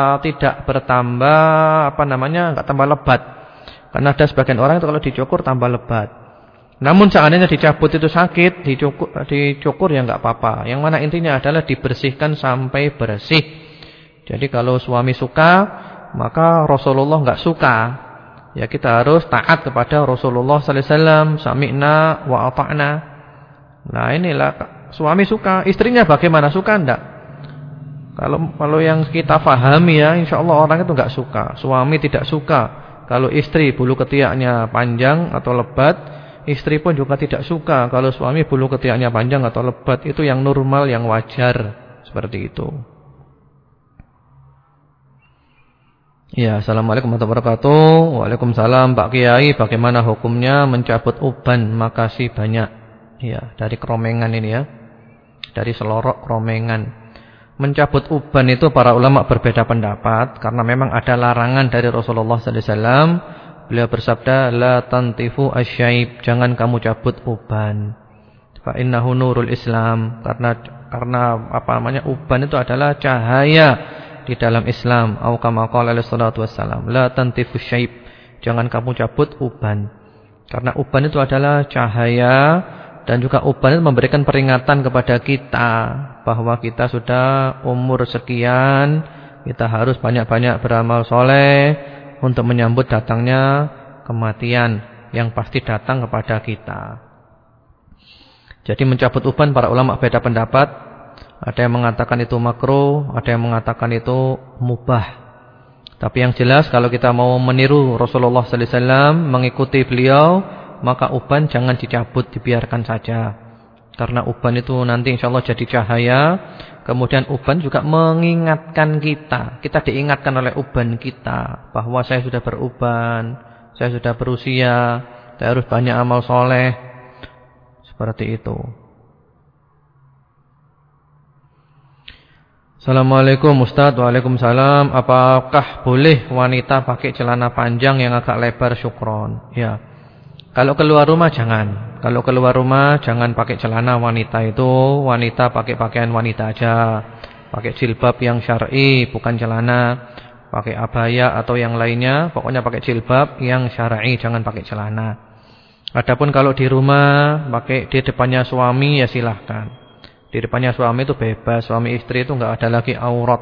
tambah lebat. Karena ada sebagian orang itu kalau dicukur tambah lebat. Namun seandainya dicabut itu sakit, dicukur ya enggak apa-apa. Yang mana intinya adalah dibersihkan sampai bersih. Jadi kalau suami suka, maka Rasulullah enggak suka. Ya kita harus taat kepada Rasulullah sallallahu alaihi wasallam, sami'na wa ata'na. Nah, inilah suami suka, istrinya bagaimana, suka enggak? Kalau yang kita pahami ya, insyaallah orang itu enggak suka. Suami tidak suka kalau istri bulu ketiaknya panjang atau lebat, istri pun juga tidak suka kalau suami bulu ketiaknya panjang atau lebat. Itu yang normal, yang wajar, seperti itu. Ya, assalamualaikum warahmatullahi wabarakatuh. Waalaikumsalam Pak Kiai, bagaimana hukumnya mencabut uban? Makasih banyak. Ya, dari kromengan ini ya. Dari selorok kromengan. Mencabut uban itu para ulama berbeda pendapat karena memang ada larangan dari Rasulullah sallallahu alaihi wasallam. Beliau bersabda, "La tantifu asyaib." Jangan kamu cabut uban. Fa innahu nurul Islam. Karena uban itu adalah cahaya di dalam Islam. Au kama qala alaihi salatu wassalam, la tantifu syaib. Jangan kamu cabut uban. Karena uban itu adalah cahaya, dan juga uban itu memberikan peringatan kepada kita bahwa kita sudah umur sekian, kita harus banyak-banyak beramal soleh untuk menyambut datangnya kematian yang pasti datang kepada kita. Jadi mencabut uban para ulama beda pendapat. Ada yang mengatakan itu makruh, ada yang mengatakan itu mubah. Tapi yang jelas kalau kita mau meniru Rasulullah sallallahu alaihi wasallam, mengikuti beliau, maka uban jangan dicabut, dibiarkan saja. Karena uban itu nanti insyaallah jadi cahaya. Kemudian uban juga mengingatkan kita. Kita diingatkan oleh uban kita bahwa saya sudah beruban, saya sudah berusia, saya harus banyak amal soleh. Seperti itu. Assalamualaikum Ustaz. Waalaikumsalam. Apakah boleh wanita pakai celana panjang yang agak lebar syukron? Ya. Kalau keluar rumah jangan. Kalau keluar rumah jangan pakai celana wanita itu. Wanita pakai pakaian wanita aja. Pakai jilbab yang syar'i, bukan celana. Pakai abaya atau yang lainnya. Pokoknya pakai jilbab yang syar'i, jangan pakai celana. Adapun kalau di rumah pakai di depannya suami ya silahkan. Di depannya suami itu bebas, suami istri itu enggak ada lagi aurat.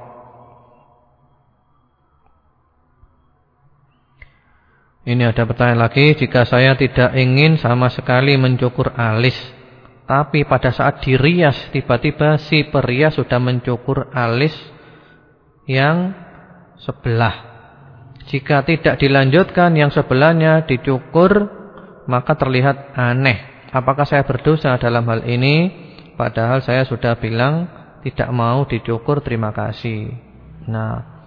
Ini ada pertanyaan lagi, jika saya tidak ingin sama sekali mencukur alis, tapi pada saat dirias tiba-tiba si perias sudah mencukur alis yang sebelah. Jika tidak dilanjutkan yang sebelahnya dicukur, maka terlihat aneh. Apakah saya berdosa dalam hal ini? Padahal saya sudah bilang tidak mau dicukur, terima kasih. Nah,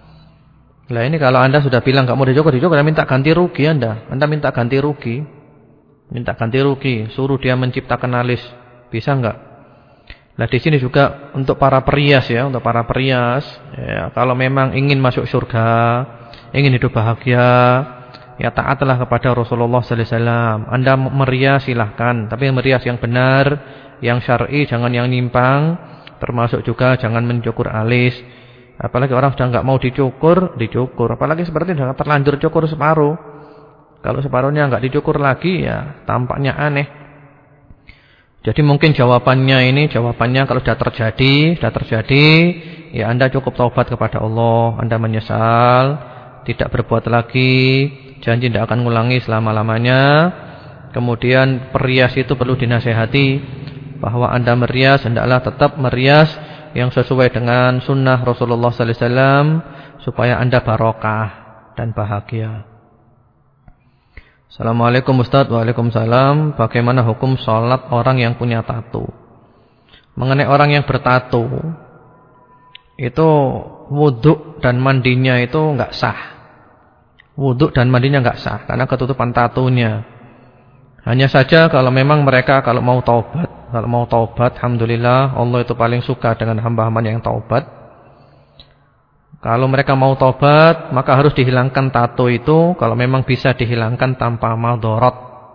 Lah ini kalau Anda sudah bilang enggak mau dicukur, minta ganti rugi Anda. Anda minta ganti rugi. Minta ganti rugi, suruh dia menciptakan alis. Bisa enggak? Nah, di sini juga untuk para perias ya, untuk para perias ya, kalau memang ingin masuk surga, ingin hidup bahagia, ya taatlah kepada Rasulullah sallallahu alaihi wasallam. Anda merias silahkan, tapi merias yang benar, yang syar'i, jangan yang nyimpang. Termasuk juga jangan mencukur alis. Apalagi orang sudah enggak mau dicukur. Apalagi seperti sudah terlanjur cukur separuh. Kalau separuhnya enggak dicukur lagi ya tampaknya aneh. Jadi mungkin jawabannya kalau sudah terjadi, ya Anda cukup taubat kepada Allah, Anda menyesal, tidak berbuat lagi, janji tidak akan mengulangi selama-lamanya. Kemudian perias itu perlu dinasehati bahwa Anda merias hendaklah tetap merias yang sesuai dengan sunnah Rasulullah sallallahu alaihi wasallam supaya Anda barokah dan bahagia. Assalamualaikum Ustaz. Waalaikumsalam. Bagaimana hukum sholat orang yang punya tato? Mengenai orang yang bertato, itu wudhu dan mandinya itu enggak sah. Wudhu dan mandinya enggak sah karena ketutupan tatonya. Hanya saja kalau memang mereka kalau mau taubat, alhamdulillah Allah itu paling suka dengan hamba-hambanya yang taubat. Kalau mereka mau taubat, maka harus dihilangkan tato itu kalau memang bisa dihilangkan tanpa madharat.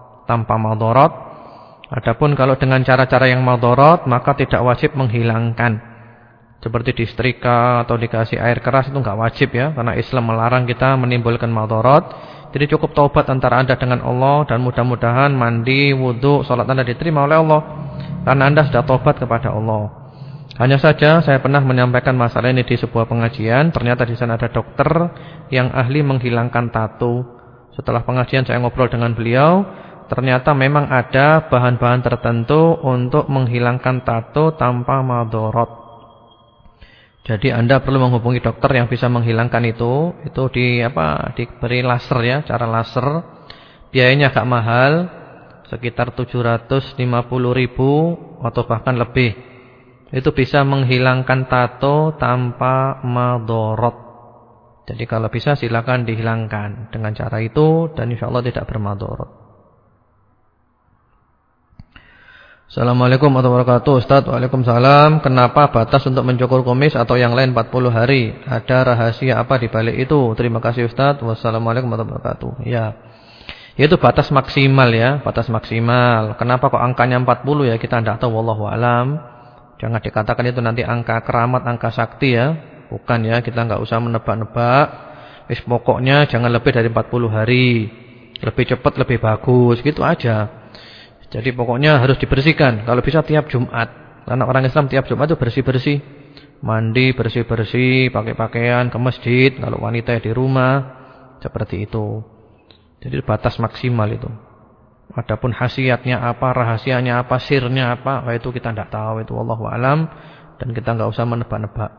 Adapun kalau dengan cara-cara yang madharat, maka tidak wajib menghilangkan. Seperti disetrika atau dikasih air keras itu enggak wajib ya, karena Islam melarang kita menimbulkan madharat. Jadi cukup taubat antara Anda dengan Allah dan mudah-mudahan mandi, wudu, salat Anda diterima oleh Allah karena Anda sudah taubat kepada Allah. Hanya saja saya pernah menyampaikan masalah ini di sebuah pengajian, ternyata di sana ada dokter yang ahli menghilangkan tato. Setelah pengajian saya ngobrol dengan beliau, ternyata memang ada bahan-bahan tertentu untuk menghilangkan tato tanpa madharat. Jadi Anda perlu menghubungi dokter yang bisa menghilangkan itu diberi laser ya, cara laser. Biayanya agak mahal, sekitar 750.000 atau bahkan lebih. Itu bisa menghilangkan tato tanpa madharat. Jadi kalau bisa silakan dihilangkan dengan cara itu dan insyaallah tidak bermadharat. Assalamualaikum warahmatullahi wabarakatuh. Ustaz, waalaikumsalam. Kenapa batas untuk mencukur kumis atau yang lain 40 hari? Ada rahasia apa di balik itu? Terima kasih Ustaz. Wassalamualaikum warahmatullahi wabarakatuh. Ya. Itu batas maksimal ya, batas maksimal. Kenapa kok angkanya 40 ya? Kita tidak tahu, wallahu alam. Jangan dikatakan itu nanti angka keramat, angka sakti ya. Bukan ya, kita enggak usah menebak-nebak. Pokoknya jangan lebih dari 40 hari. Lebih cepat lebih bagus, gitu aja. Jadi pokoknya harus dibersihkan. Kalau bisa tiap Jumat. Karena orang Islam tiap Jumat itu bersih-bersih. Mandi, bersih-bersih, pakai pakaian, ke masjid. Kalau wanita di rumah, seperti itu. Jadi batas maksimal itu. Adapun khasiatnya apa, rahasianya apa, sirnya apa, itu kita tidak tahu, itu wallahu alam dan kita enggak usah menebak-nebak.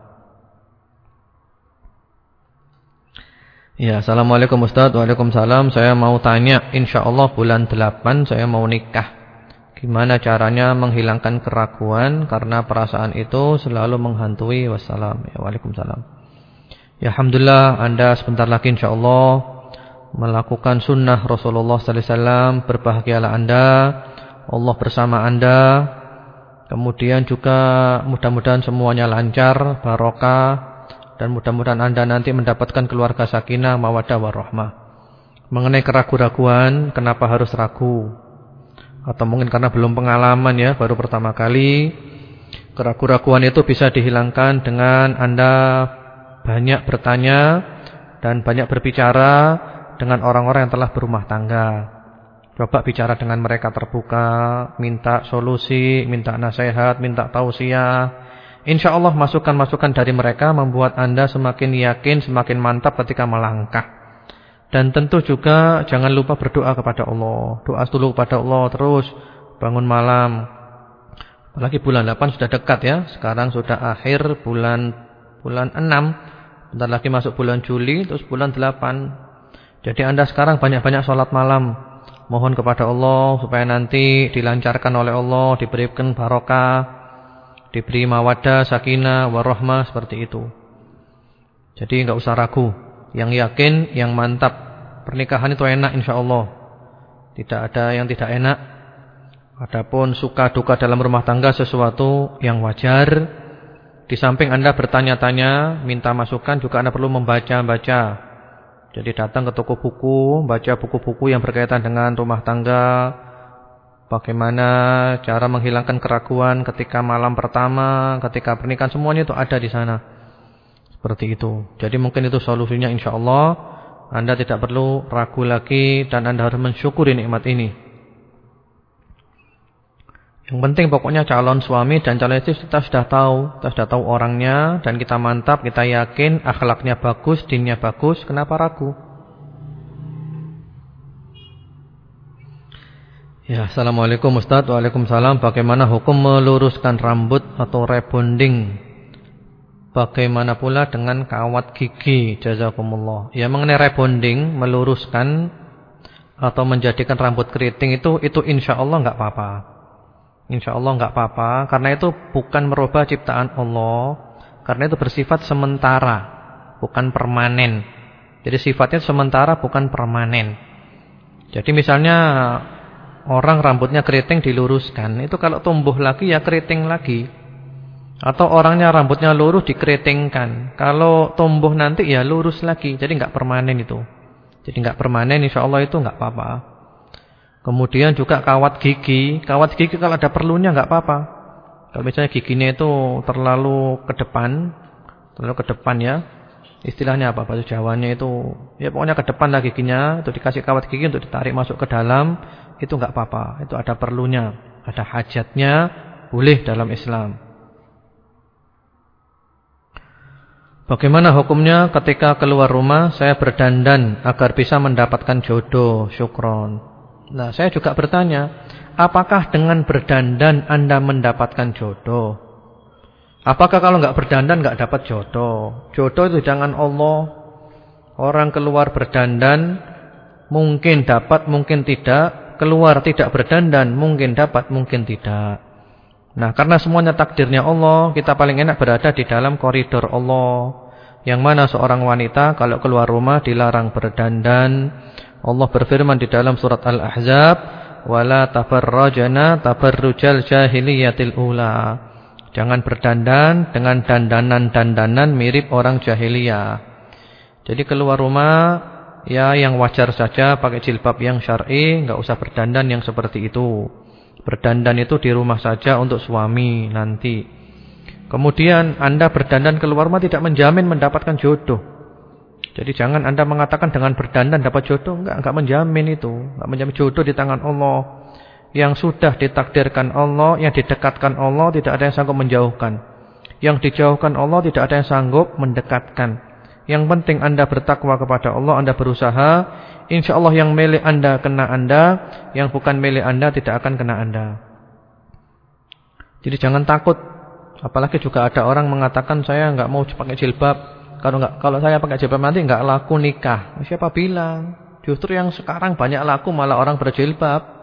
Ya, assalamualaikum Ustaz. Waalaikumsalam. Saya mau tanya, insyaallah bulan 8 saya mau nikah. Gimana caranya menghilangkan keraguan karena perasaan itu selalu menghantui? Wassalam. Ya, waalaikumsalam. Ya, alhamdulillah Anda sebentar lagi insyaallah melakukan sunnah Rasulullah sallallahu alaihi wasallam, berbahagialah Anda, Allah bersama Anda. Kemudian juga mudah-mudahan semuanya lancar, barokah, dan mudah-mudahan Anda nanti mendapatkan keluarga sakinah, mawaddah warahmah. Mengenai keraguan-raguan, kenapa harus ragu? Atau mungkin karena belum pengalaman ya, baru pertama kali. Keraguan-raguan itu bisa dihilangkan dengan Anda banyak bertanya dan banyak berbicara dengan orang-orang yang telah berumah tangga. Coba bicara dengan mereka terbuka, minta solusi, minta nasihat, minta tausiah. InsyaAllah masukan-masukan dari mereka membuat Anda semakin yakin, semakin mantap ketika melangkah. Dan tentu juga jangan lupa berdoa kepada Allah. Doa dulu kepada Allah terus, bangun malam. Apalagi bulan 8 sudah dekat ya. Sekarang sudah akhir bulan 6. Bentar lagi masuk bulan Juli, terus bulan 8. Jadi Anda sekarang banyak-banyak sholat malam. Mohon kepada Allah supaya nanti dilancarkan oleh Allah, diberikan barokah, diberi mawaddah, sakinah, warahmah, seperti itu. Jadi enggak usah ragu. yang yakin, yang mantap. Pernikahan itu enak insyaallah. Tidak ada yang tidak enak. Adapun suka duka dalam rumah tangga sesuatu yang wajar. Di samping Anda bertanya-tanya, minta masukan, juga Anda perlu membaca-baca. Jadi datang ke toko buku, baca buku-buku yang berkaitan dengan rumah tangga. Bagaimana cara menghilangkan keraguan ketika malam pertama, ketika pernikahan, semuanya itu ada di sana. Seperti itu. Jadi mungkin itu solusinya insyaallah. Anda tidak perlu ragu lagi dan Anda harus mensyukuri nikmat ini. Yang penting pokoknya calon suami dan calon istri kita sudah tahu orangnya dan kita mantap, kita yakin akhlaknya bagus, dinnya bagus, kenapa ragu? Ya, assalamualaikum Ustaz. Waalaikumsalam. Bagaimana hukum meluruskan rambut atau rebonding? Bagaimana pula dengan kawat gigi? Jazakumullah. Ya, mengenai rebonding, meluruskan atau menjadikan rambut keriting itu insyaallah enggak apa-apa. Insyaallah enggak apa-apa karena itu bukan merubah ciptaan Allah. Karena itu bersifat sementara, bukan permanen. Jadi sifatnya sementara bukan permanen. Jadi misalnya orang rambutnya keriting diluruskan, itu kalau tumbuh lagi ya keriting lagi. Atau orangnya rambutnya lurus dikeritingkan, kalau tumbuh nanti ya lurus lagi. Jadi enggak permanen itu. Jadi enggak permanen, insyaallah itu enggak apa-apa. Kemudian juga kawat gigi kalau ada perlunya enggak apa-apa. Kalau misalnya giginya itu terlalu ke depan ya. Istilahnya apa bahasa Jawanya itu? Ya pokoknya ke depan lah giginya, itu dikasih kawat gigi untuk ditarik masuk ke dalam. Itu enggak apa-apa, itu ada perlunya, ada hajatnya, boleh dalam Islam. Bagaimana hukumnya ketika keluar rumah saya berdandan agar bisa mendapatkan jodoh? Syukron. Nah, saya juga bertanya, apakah dengan berdandan Anda mendapatkan jodoh? Apakah kalau enggak berdandan enggak dapat jodoh? Jodoh itu jangan Allah. Orang keluar berdandan mungkin dapat, mungkin tidak. Keluar tidak berdandan, mungkin dapat, mungkin tidak. Nah, karena semuanya takdirnya Allah, kita paling enak berada di dalam koridor Allah. Yang mana seorang wanita kalau keluar rumah dilarang berdandan. Allah berfirman di dalam surat Al-Ahzab, "Wala tabarrajna tabarrujal jahiliyatil ula." Jangan berdandan dengan dandanan-dandanan mirip orang jahiliyah. Jadi keluar rumah ya yang wajar saja, pakai jilbab yang syar'i, enggak usah berdandan yang seperti itu. Berdandan itu di rumah saja untuk suami nanti. Kemudian Anda berdandan keluar rumah tidak menjamin mendapatkan jodoh. Jadi jangan Anda mengatakan dengan berdandan dapat jodoh, enggak menjamin itu. Enggak menjamin jodoh di tangan Allah. Yang sudah ditakdirkan Allah, yang didekatkan Allah, tidak ada yang sanggup menjauhkan. Yang dijauhkan Allah tidak ada yang sanggup mendekatkan. Yang penting Anda bertakwa kepada Allah, Anda berusaha, insyaallah yang milik Anda kena Anda, yang bukan milik Anda tidak akan kena Anda. Jadi jangan takut. Apalagi juga ada orang mengatakan saya enggak mau pakai jilbab. Kalau saya pakai jilbab nanti enggak laku nikah. Siapa bilang? Justru yang sekarang banyak laku malah orang berjilbab.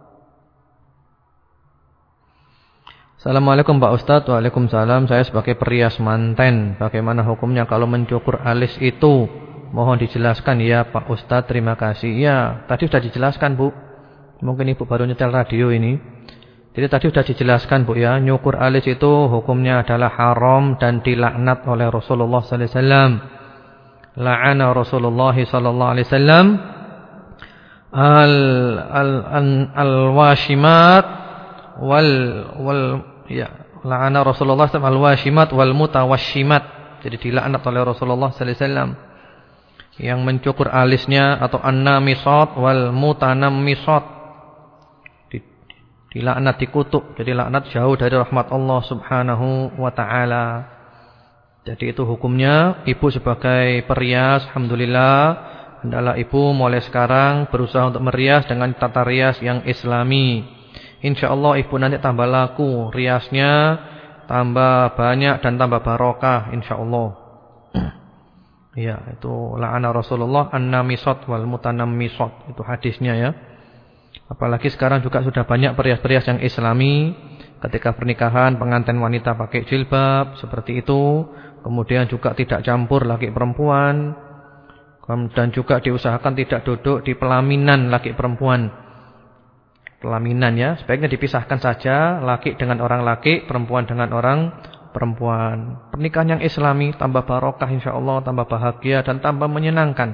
Assalamualaikum Pak Ustadz. Waalaikumsalam. Saya sebagai perias manten, bagaimana hukumnya kalau mencukur alis itu? Mohon dijelaskan ya Pak Ustadz. Terima kasih. Ya, tadi sudah dijelaskan Bu. Mungkin Ibu baru nyetel radio ini. Jadi tadi sudah dijelaskan Bu ya. Nyukur alis itu hukumnya adalah haram dan dilaknat oleh Rasulullah sallallahu alaihi wasallam. La'ana Rasulullah sallallahu alaihi wasallam al-washimat la'ana Rasulullah SAW al-washimat wal mutawashimat. Jadi dilaknat oleh Rasulullah sallallahu alaihi wasallam yang mencukur alisnya atau an-namisat wal mutanammisat. Dilaknat, dikutuk. Jadi laknat jauh dari rahmat Allah Subhanahu wa taala. Jadi itu hukumnya. Ibu sebagai perias, alhamdulillah, hendaklah ibu mulai sekarang berusaha untuk merias dengan tata rias yang islami. InsyaAllah ibu nanti tambah laku, riasnya tambah banyak dan tambah barokah insyaallah. Ya, itu la'ana Rasulullah an-namisat wal mutanammisat, itu hadisnya ya. Apalagi sekarang juga sudah banyak perias-perias yang islami. Ketika pernikahan pengantin wanita pakai jilbab seperti itu. Kemudian juga tidak campur laki perempuan. Dan juga diusahakan tidak duduk di pelaminan laki perempuan. Pelaminan ya, sebaiknya dipisahkan saja, laki dengan orang laki, perempuan dengan orang perempuan. Pernikahan yang islami tambah barokah insyaallah, tambah bahagia dan tambah menyenangkan.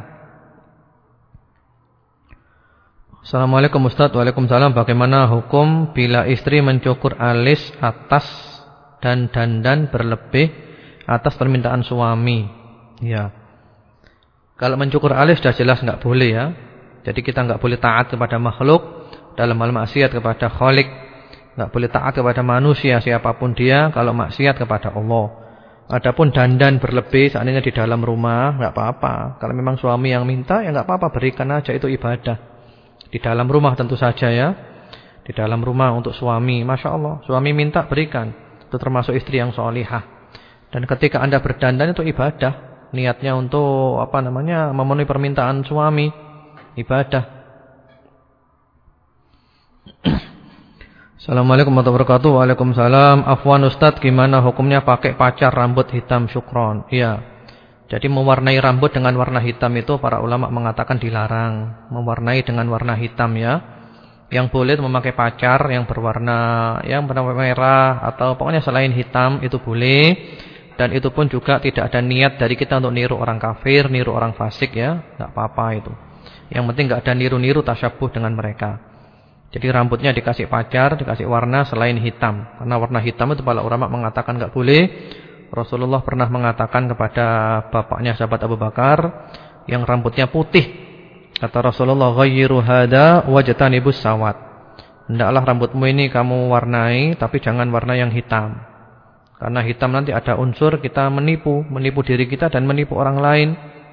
Assalamualaikum Ustaz. Waalaikumsalam. Bagaimana hukum bila istri mencukur alis atas dan dandan berlebih atas permintaan suami? Ya. Kalau mencukur alis sudah jelas enggak boleh ya. Jadi kita enggak boleh taat kepada makhluk dalam hal maksiat kepada Khalik. Enggak boleh taat kepada manusia siapapun dia kalau maksiat kepada Allah. Adapun dandan berlebih seandainya di dalam rumah enggak apa-apa. Kalau memang suami yang minta ya enggak apa-apa, berikan aja, itu ibadah. Di dalam rumah tentu saja ya. Di dalam rumah untuk suami, Masya Allah, suami minta berikan. Itu termasuk istri yang sholihah. Dan ketika Anda berdandan itu ibadah. Niatnya untuk memenuhi permintaan suami, ibadah. Assalamualaikum warahmatullahi wabarakatuh. Waalaikumsalam. Afwan Ustadz, gimana hukumnya pakai pacar rambut hitam syukron? Iya. Jadi mewarnai rambut dengan warna hitam itu para ulama mengatakan dilarang. Mewarnai dengan warna hitam ya. Yang boleh memakai pacar yang berwarna merah atau pokoknya selain hitam itu boleh. Dan itu pun juga tidak ada niat dari kita untuk niru orang kafir, niru orang fasik ya. Enggak apa-apa itu. Yang penting enggak ada niru-niru tasyabuh dengan mereka. Jadi rambutnya dikasih pacar, dikasih warna selain hitam. Karena warna hitam itu para ulama mengatakan enggak boleh. Rasulullah pernah mengatakan kepada bapaknya sahabat Abu Bakar yang rambutnya putih. Kata Rasulullah, "Ghayyiru hada wajtanibus sawat." Hendaklah rambutmu ini kamu warnai, tapi jangan warna yang hitam. Karena hitam nanti ada unsur kita menipu diri kita dan menipu orang lain.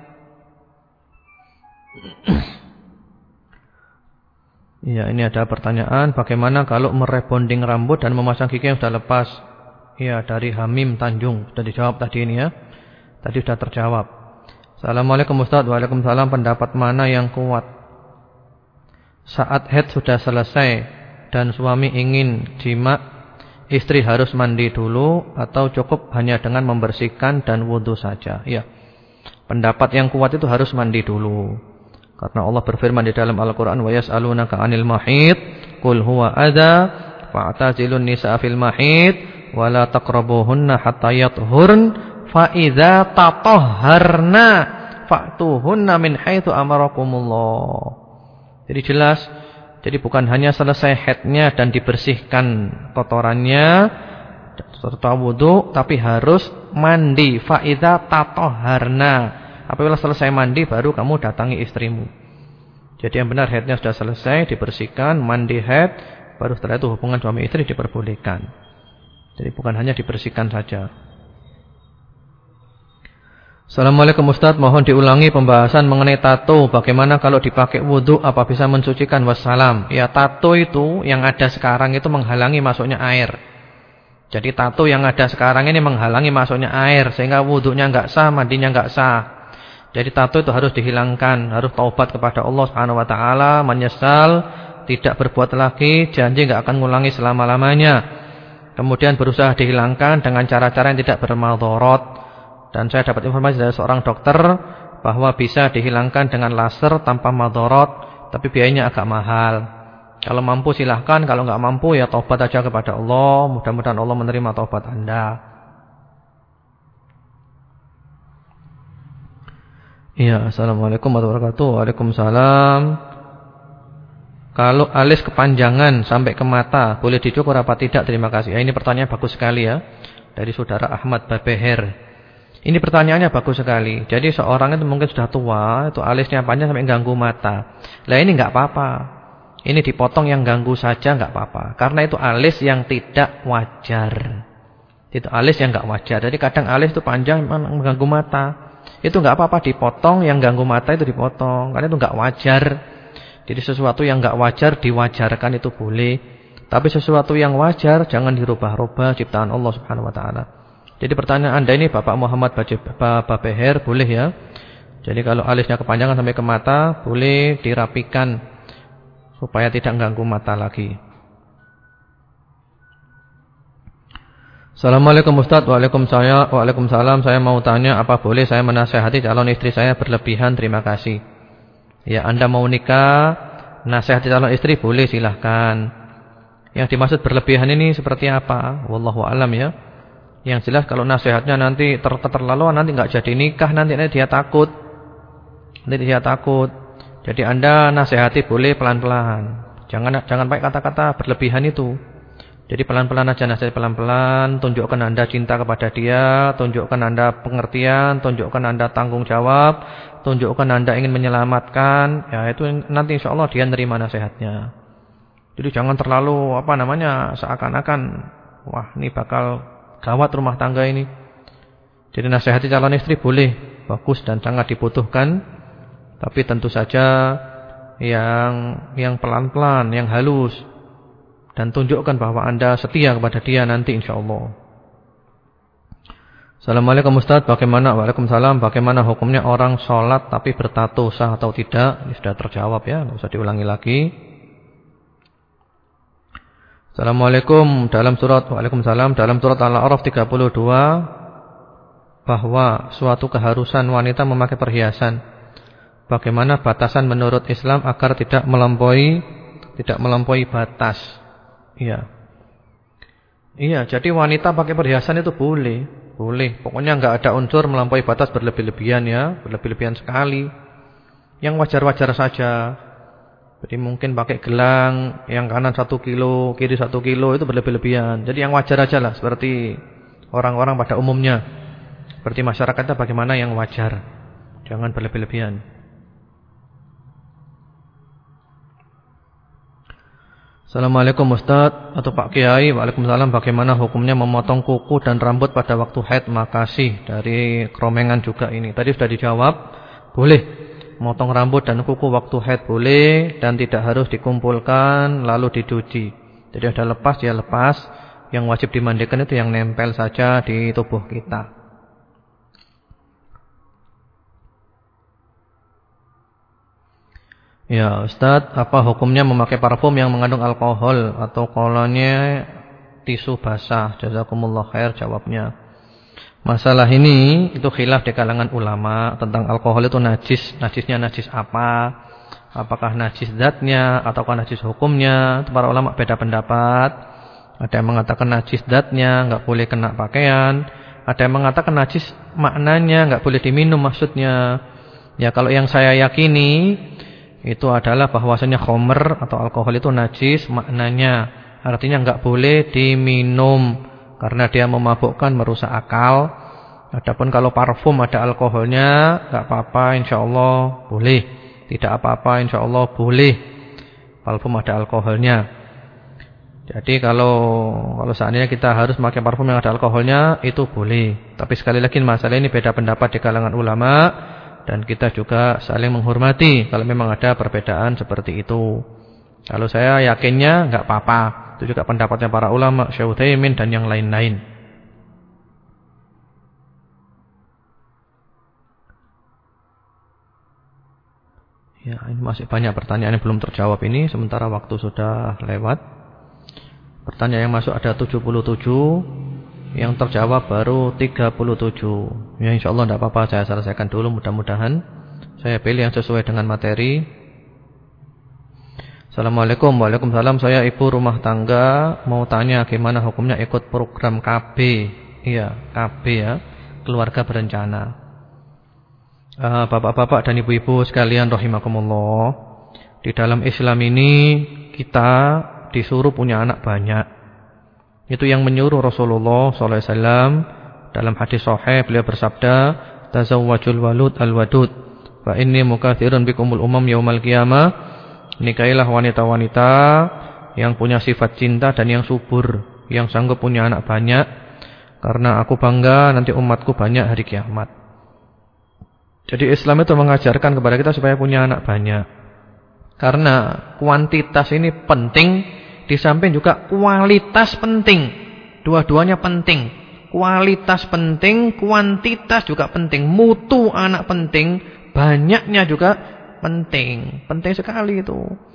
Ya, ini ada pertanyaan, bagaimana kalau merebonding rambut dan memasang gigi yang sudah lepas? Ya, dari Hamim Tanjung. Sudah dijawab tadi ini ya. Tadi sudah terjawab. Assalamualaikum Ustaz. Waalaikumsalam. Pendapat mana yang kuat? Saat haid sudah selesai dan suami ingin jima, istri harus mandi dulu atau cukup hanya dengan membersihkan dan wudu saja? Ya. Pendapat yang kuat itu harus mandi dulu. Karena Allah berfirman di dalam Al-Qur'an, "Wa yas'alunaka 'anil mahid, qul huwa adza, fa'tazilun nisaa fil mahid, wa la taqrabuhunna hatta yathurn, fa idza tatahharna fa'tuhunna min haitsu amarakumullah." Jadi jelas, jadi bukan hanya selesai haidnya dan dibersihkan kotorannya serta wudu, tapi harus mandi. Fa idza tatahharna. Apabila selesai mandi baru kamu datangi istrimu. Jadi yang benar haidnya sudah selesai, dibersihkan, mandi haid, baru setelah itu hubungan suami istri diperbolehkan. Jadi bukan hanya dibersihkan saja. Assalamualaikum Ustaz, mohon diulangi pembahasan mengenai tato. Bagaimana kalau dipakai wudu, apa bisa mensucikan? Wassalam. Ya, tato itu yang ada sekarang itu menghalangi masuknya air. Jadi tato yang ada sekarang ini menghalangi masuknya air, sehingga wudunya enggak sah, mandinya enggak sah. Jadi tato itu harus dihilangkan, harus taubat kepada Allah Subhanahu wa taala, menyesal, tidak berbuat lagi, janji enggak akan ngulangi selama-lamanya. Kemudian berusaha dihilangkan dengan cara-cara yang tidak bermadarat. Dan saya dapat informasi dari seorang dokter bahwa bisa dihilangkan dengan laser tanpa madarat, tapi biayanya agak mahal. Kalau mampu silahkan, kalau enggak mampu ya taubat aja kepada Allah, mudah-mudahan Allah menerima taubat Anda. Ya, assalamualaikum warahmatullahi wabarakatuh. Waalaikumsalam. Kalau alis kepanjangan sampai ke mata boleh dicukur apa tidak? Terima kasih. Ya, ini pertanyaan bagus sekali ya. Dari saudara Ahmad Babeher. Ini pertanyaannya bagus sekali. Jadi seorang itu mungkin sudah tua, itu alisnya panjang sampai ganggu mata. Lah ini enggak apa-apa. Ini dipotong yang ganggu saja enggak apa-apa. Karena itu alis yang tidak wajar. Itu alis yang enggak wajar. Jadi kadang alis itu panjang mengganggu mata. Itu enggak apa-apa, dipotong, yang ganggu mata itu dipotong. Karena itu enggak wajar. Jadi sesuatu yang enggak wajar diwajarkan itu boleh. Tapi sesuatu yang wajar jangan dirubah-rubah ciptaan Allah Subhanahu wa taala. Jadi pertanyaan Anda ini Bapak Muhammad Babeher boleh ya. Jadi kalau alisnya kepanjangan sampai ke mata boleh dirapikan supaya tidak mengganggu mata lagi. Assalamualaikum Ustaz. Waalaikumsalam. Saya mau tanya, apa boleh saya menasehati calon istri saya berlebihan? Terima kasih. Ya, Anda mau nikah, nasihati calon istri boleh, silahkan. Yang dimaksud berlebihan ini seperti apa? Wallahu alam ya. Yang jelas kalau nasihatnya nanti terlaluan, nanti enggak jadi nikah, nanti dia takut. Jadi Anda nasihati boleh pelan-pelan. Jangan pakai kata-kata berlebihan itu. Jadi pelan-pelan aja, nasihat pelan-pelan, tunjukkan Anda cinta kepada dia, tunjukkan Anda pengertian, tunjukkan Anda tanggung jawab, tunjukkan Anda ingin menyelamatkan. Ya, itu nanti insyaallah dia nerima nasihatnya. Jadi jangan terlalu seakan-akan wah, ini bakal gawat rumah tangga ini. Jadi nasihati calon istri boleh, bagus dan sangat dibutuhkan. Tapi tentu saja yang pelan-pelan, yang halus. Dan tunjukkan bahwa Anda setia kepada dia nanti insyaallah. Assalamualaikum Ustaz, Waalaikumsalam. Bagaimana hukumnya orang sholat tapi bertato, sah atau tidak? Ini sudah terjawab ya, tidak usah diulangi lagi. Assalamualaikum. Waalaikumsalam. Dalam surat Al-A'raf 32 bahwa suatu keharusan wanita memakai perhiasan. Bagaimana batasan menurut Islam agar tidak melampaui batas? Iya, jadi wanita pakai perhiasan itu boleh. Pokoknya enggak ada unsur melampaui batas berlebih-lebihan ya, berlebih-lebihan sekali. Yang wajar-wajar saja. Jadi mungkin pakai gelang yang kanan 1 kilo, kiri 1 kilo itu berlebih-lebihan. Jadi yang wajar aja lah, seperti orang-orang pada umumnya. Seperti masyarakatnya bagaimana yang wajar. Jangan berlebih-lebihan. Assalamualaikum Ustaz atau Pak Kiai. Waalaikumsalam. Bagaimana hukumnya memotong kuku dan rambut pada waktu haid? Makasih. Dari Kromengan juga ini. Tadi sudah dijawab. Boleh. Motong rambut dan kuku waktu haid boleh. Dan tidak harus dikumpulkan lalu dicuci. Jadi ada lepas, ya lepas. Yang wajib dimandikan itu yang nempel saja di tubuh kita. Ya Ustaz, apa hukumnya memakai parfum yang mengandung alkohol atau kolonnya tisu basah? Jazakumullah khair jawabnya. Masalah ini itu khilaf di kalangan ulama tentang alkohol itu najis. Najisnya najis apa? Apakah najis zatnya ataukah najis hukumnya? Para ulama beda pendapat. Ada yang mengatakan najis zatnya, enggak boleh kena pakaian. Ada yang mengatakan najis maknanya, enggak boleh diminum maksudnya. Ya kalau yang saya yakini itu adalah bahwasanya khamr atau alkohol itu najis maknanya. Artinya enggak boleh diminum karena dia memabukkan, merusak akal. Adapun kalau parfum ada alkoholnya enggak apa-apa insyaallah boleh. Tidak apa-apa insyaallah boleh. Parfum ada alkoholnya. Jadi kalau seandainya kita harus memakai parfum yang ada alkoholnya itu boleh. Tapi sekali lagi masalah ini beda pendapat di kalangan ulama. Dan kita juga saling menghormati kalau memang ada perbedaan seperti itu. Kalau saya yakinnya enggak apa-apa. Itu juga pendapatnya para ulama, Syekh Utsaimin dan yang lain-lain. Ya, ini masih banyak pertanyaan yang belum terjawab ini sementara waktu sudah lewat. Pertanyaan yang masuk ada 77. Yang terjawab baru 37. Ya insyaallah tidak apa-apa, saya selesaikan dulu mudah-mudahan. Saya pilih yang sesuai dengan materi. Assalamualaikum. Waalaikumsalam. Saya ibu rumah tangga, mau tanya gimana hukumnya ikut program KB. Iya, KB ya, keluarga berencana. Bapak-bapak dan ibu-ibu sekalian rahimakumullah. Di dalam Islam ini kita disuruh punya anak banyak. Itu yang menyuruh Rasulullah SAW dalam hadis sahih, beliau bersabda, "Tazawwajul walud al-wadud, fa inni mukatsirun bikumul umam yaumal qiyamah." Nikahilah wanita-wanita yang punya sifat cinta dan yang subur, yang sanggup punya anak banyak, karena aku bangga nanti umatku banyak hari kiamat. Jadi Islam itu mengajarkan kepada kita supaya punya anak banyak. Karena kuantitas ini penting. Di samping juga kualitas penting. Dua-duanya penting. Kualitas penting, kuantitas juga penting. Mutu anak penting, banyaknya juga penting. Penting sekali itu.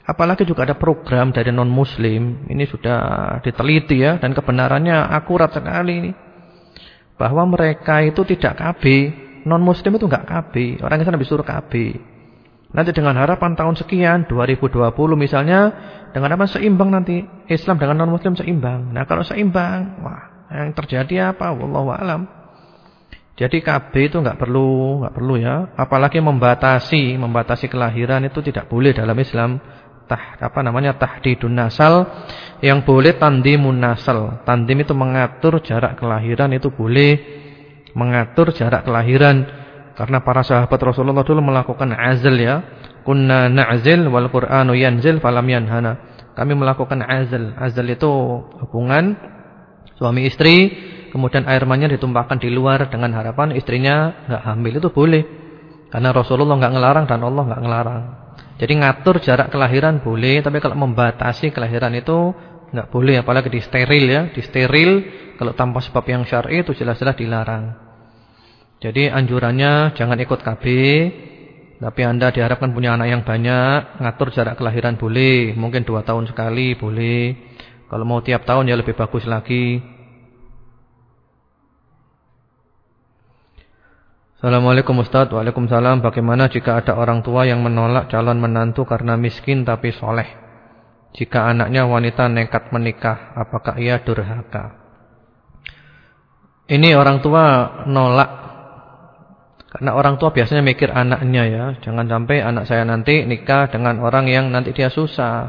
Apalagi juga ada program dari non-muslim. Ini sudah diteliti ya, dan kebenarannya akurat sekali ini. Bahwa mereka itu tidak KB. Non-muslim itu enggak KB. Orang Islam disuruh KB. Nanti dengan harapan tahun sekian 2020 misalnya, dengan apa seimbang nanti Islam dengan non-muslim seimbang. Nah kalau seimbang, wah, yang terjadi apa? Wallahu a'lam. Jadi KB itu enggak perlu ya. Apalagi membatasi kelahiran itu tidak boleh dalam Islam. Tahdidun nasal. Yang boleh tandimun nasal. Tandim itu mengatur jarak kelahiran, itu boleh mengatur jarak kelahiran. Karena para sahabat Rasulullah dulu melakukan azl ya. Kunna na'zil wal Qur'anu yanzil falam yanhana. Kami melakukan azl. Azl itu hubungan suami istri, kemudian air mannya ditumpahkan di luar dengan harapan istrinya enggak hamil, itu boleh. Karena Rasulullah enggak ngelarang dan Allah enggak ngelarang. Jadi ngatur jarak kelahiran boleh, tapi kalau membatasi kelahiran itu enggak boleh, apalagi di steril ya. Di steril kalau tanpa sebab yang syar'i itu jelas-jelas dilarang. Jadi anjurannya jangan ikut KB, tapi Anda diharapkan punya anak yang banyak, ngatur jarak kelahiran boleh, mungkin 2 tahun sekali boleh. Kalau mau tiap tahun ya lebih bagus lagi. Assalamualaikum Ustaz. Waalaikumsalam. Bagaimana jika ada orang tua yang menolak calon menantu karena miskin tapi soleh? Jika anaknya wanita nekat menikah, apakah ia durhaka? Ini orang tua nolak. Karena orang tua biasanya mikir anaknya ya. Jangan sampai anak saya nanti nikah dengan orang yang nanti dia susah.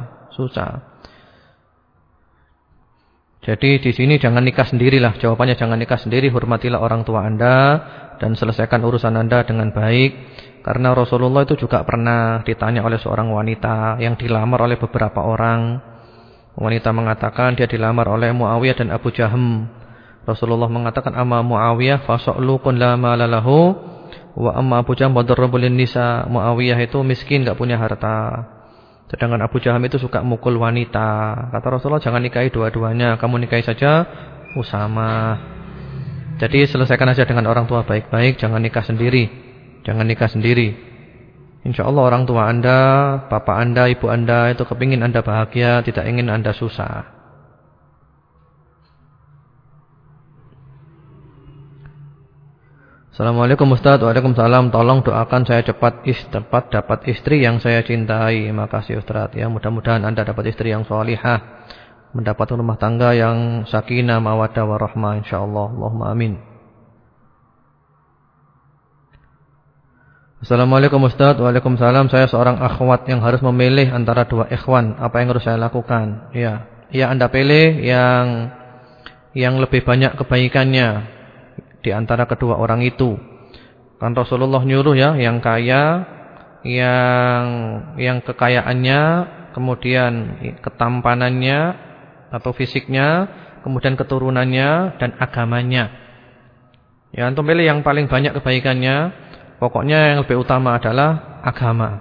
Jadi di sini jangan nikah sendirilah. Jawabannya jangan nikah sendiri. Hormatilah orang tua Anda dan selesaikan urusan Anda dengan baik. Karena Rasulullah itu juga pernah ditanya oleh seorang wanita yang dilamar oleh beberapa orang. Wanita mengatakan dia dilamar oleh Muawiyah dan Abu Jahm. Rasulullah mengatakan, amma Muawiyah fasa'lukun la malalahu wa amma Abu Jahm badarrabul nisa. Muawiyah itu miskin, enggak punya harta. Sedangkan Abu Jahm itu suka mukul wanita. Kata Rasulullah, jangan nikahi dua-duanya, kamu nikahi saja Usama. Jadi selesaikan aja dengan orang tua baik-baik, jangan nikah sendiri. Insyaallah orang tua Anda, bapak Anda, ibu Anda itu kepingin Anda bahagia, tidak ingin Anda susah. Assalamualaikum Ustaz. Waalaikumsalam. Tolong doakan saya cepat dapat istri yang saya cintai. Makasih Ustaz ya. Mudah-mudahan Anda dapat istri yang salihah, mendapat rumah tangga yang sakinah, mawaddah warahmah insyaallah. Allahumma amin. Assalamualaikum Ustaz. Waalaikumsalam. Saya seorang akhwat yang harus memilih antara 2 ikhwan. Apa yang harus saya lakukan? Ya, Anda pilih yang lebih banyak kebaikannya di antara kedua orang itu. Kan Rasulullah nyuruh ya, yang kaya, yang kekayaannya, kemudian ketampanannya atau fisiknya, kemudian keturunannya dan agamanya. Ya, antum pilih yang paling banyak kebaikannya. Pokoknya yang lebih utama adalah agama.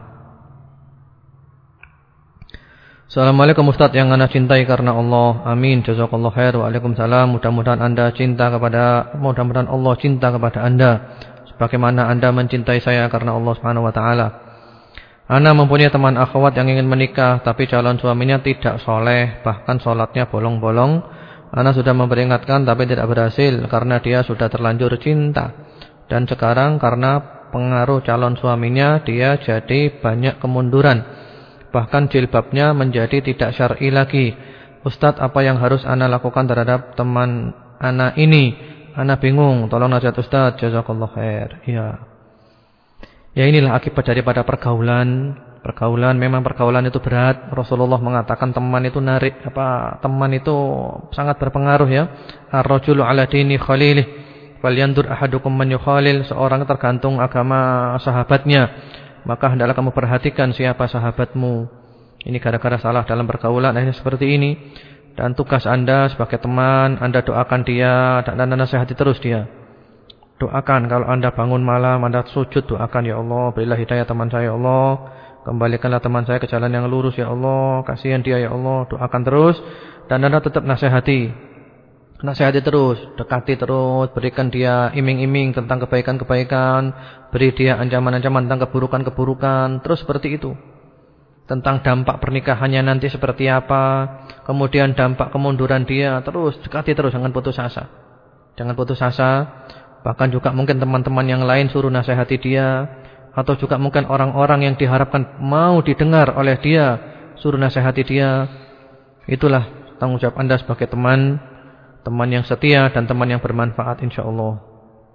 Assalamualaikum Ustaz yang Anda cintai karena Allah. Amin. Jazakallahu khair. Waalaikumsalam. Mudah-mudahan Allah cinta kepada Anda sebagaimana Anda mencintai saya karena Allah Subhanahu wa taala. Ana mempunyai teman akhwat yang ingin menikah tapi calon suaminya tidak soleh, bahkan sholatnya bolong-bolong. Ana sudah memperingatkan tapi tidak berhasil karena dia sudah terlanjur cinta. Dan sekarang karena pengaruh calon suaminya dia jadi banyak kemunduran. Bahkan jilbabnya menjadi tidak syar'i lagi. Ustadz, apa yang harus ana lakukan terhadap teman ana ini? Ana bingung, tolong nasihat Ustadz. Jazakallahu khair. Ya inilah akibat daripada pergaulan. Memang pergaulan itu berat. Rasulullah mengatakan teman itu teman itu sangat berpengaruh ya. Ar-rajulu ala dini khalilih falyandur ahadukum man yukhalil. Seorang tergantung agama sahabatnya. Maka hendaklah kamu perhatikan siapa sahabatmu. Ini gara-gara salah dalam pergaulan akhirnya seperti ini. Dan tugas Anda sebagai teman, Anda doakan dia dan Anda nasihati terus dia. Doakan kalau Anda bangun malam, Anda sujud, doakan, ya Allah, berilah hidayah teman saya, ya Allah. Kembalikanlah teman saya ke jalan yang lurus, ya Allah. Kasihan dia, ya Allah. Doakan terus dan Anda tetap nasihati terus, dekati terus, berikan dia iming-iming tentang kebaikan-kebaikan, beri dia ancaman-ancaman tentang keburukan-keburukan, terus seperti itu. tentang dampak pernikahannya nanti seperti apa, kemudian dampak kemunduran dia, terus dekati terus, jangan putus asa. Jangan putus asa. Bahkan juga mungkin teman-teman yang lain suruh nasihati dia, atau juga mungkin orang-orang yang diharapkan mau didengar oleh dia, suruh nasihati dia. Itulah tanggung jawab Anda sebagai teman yang setia dan teman yang bermanfaat insyaallah.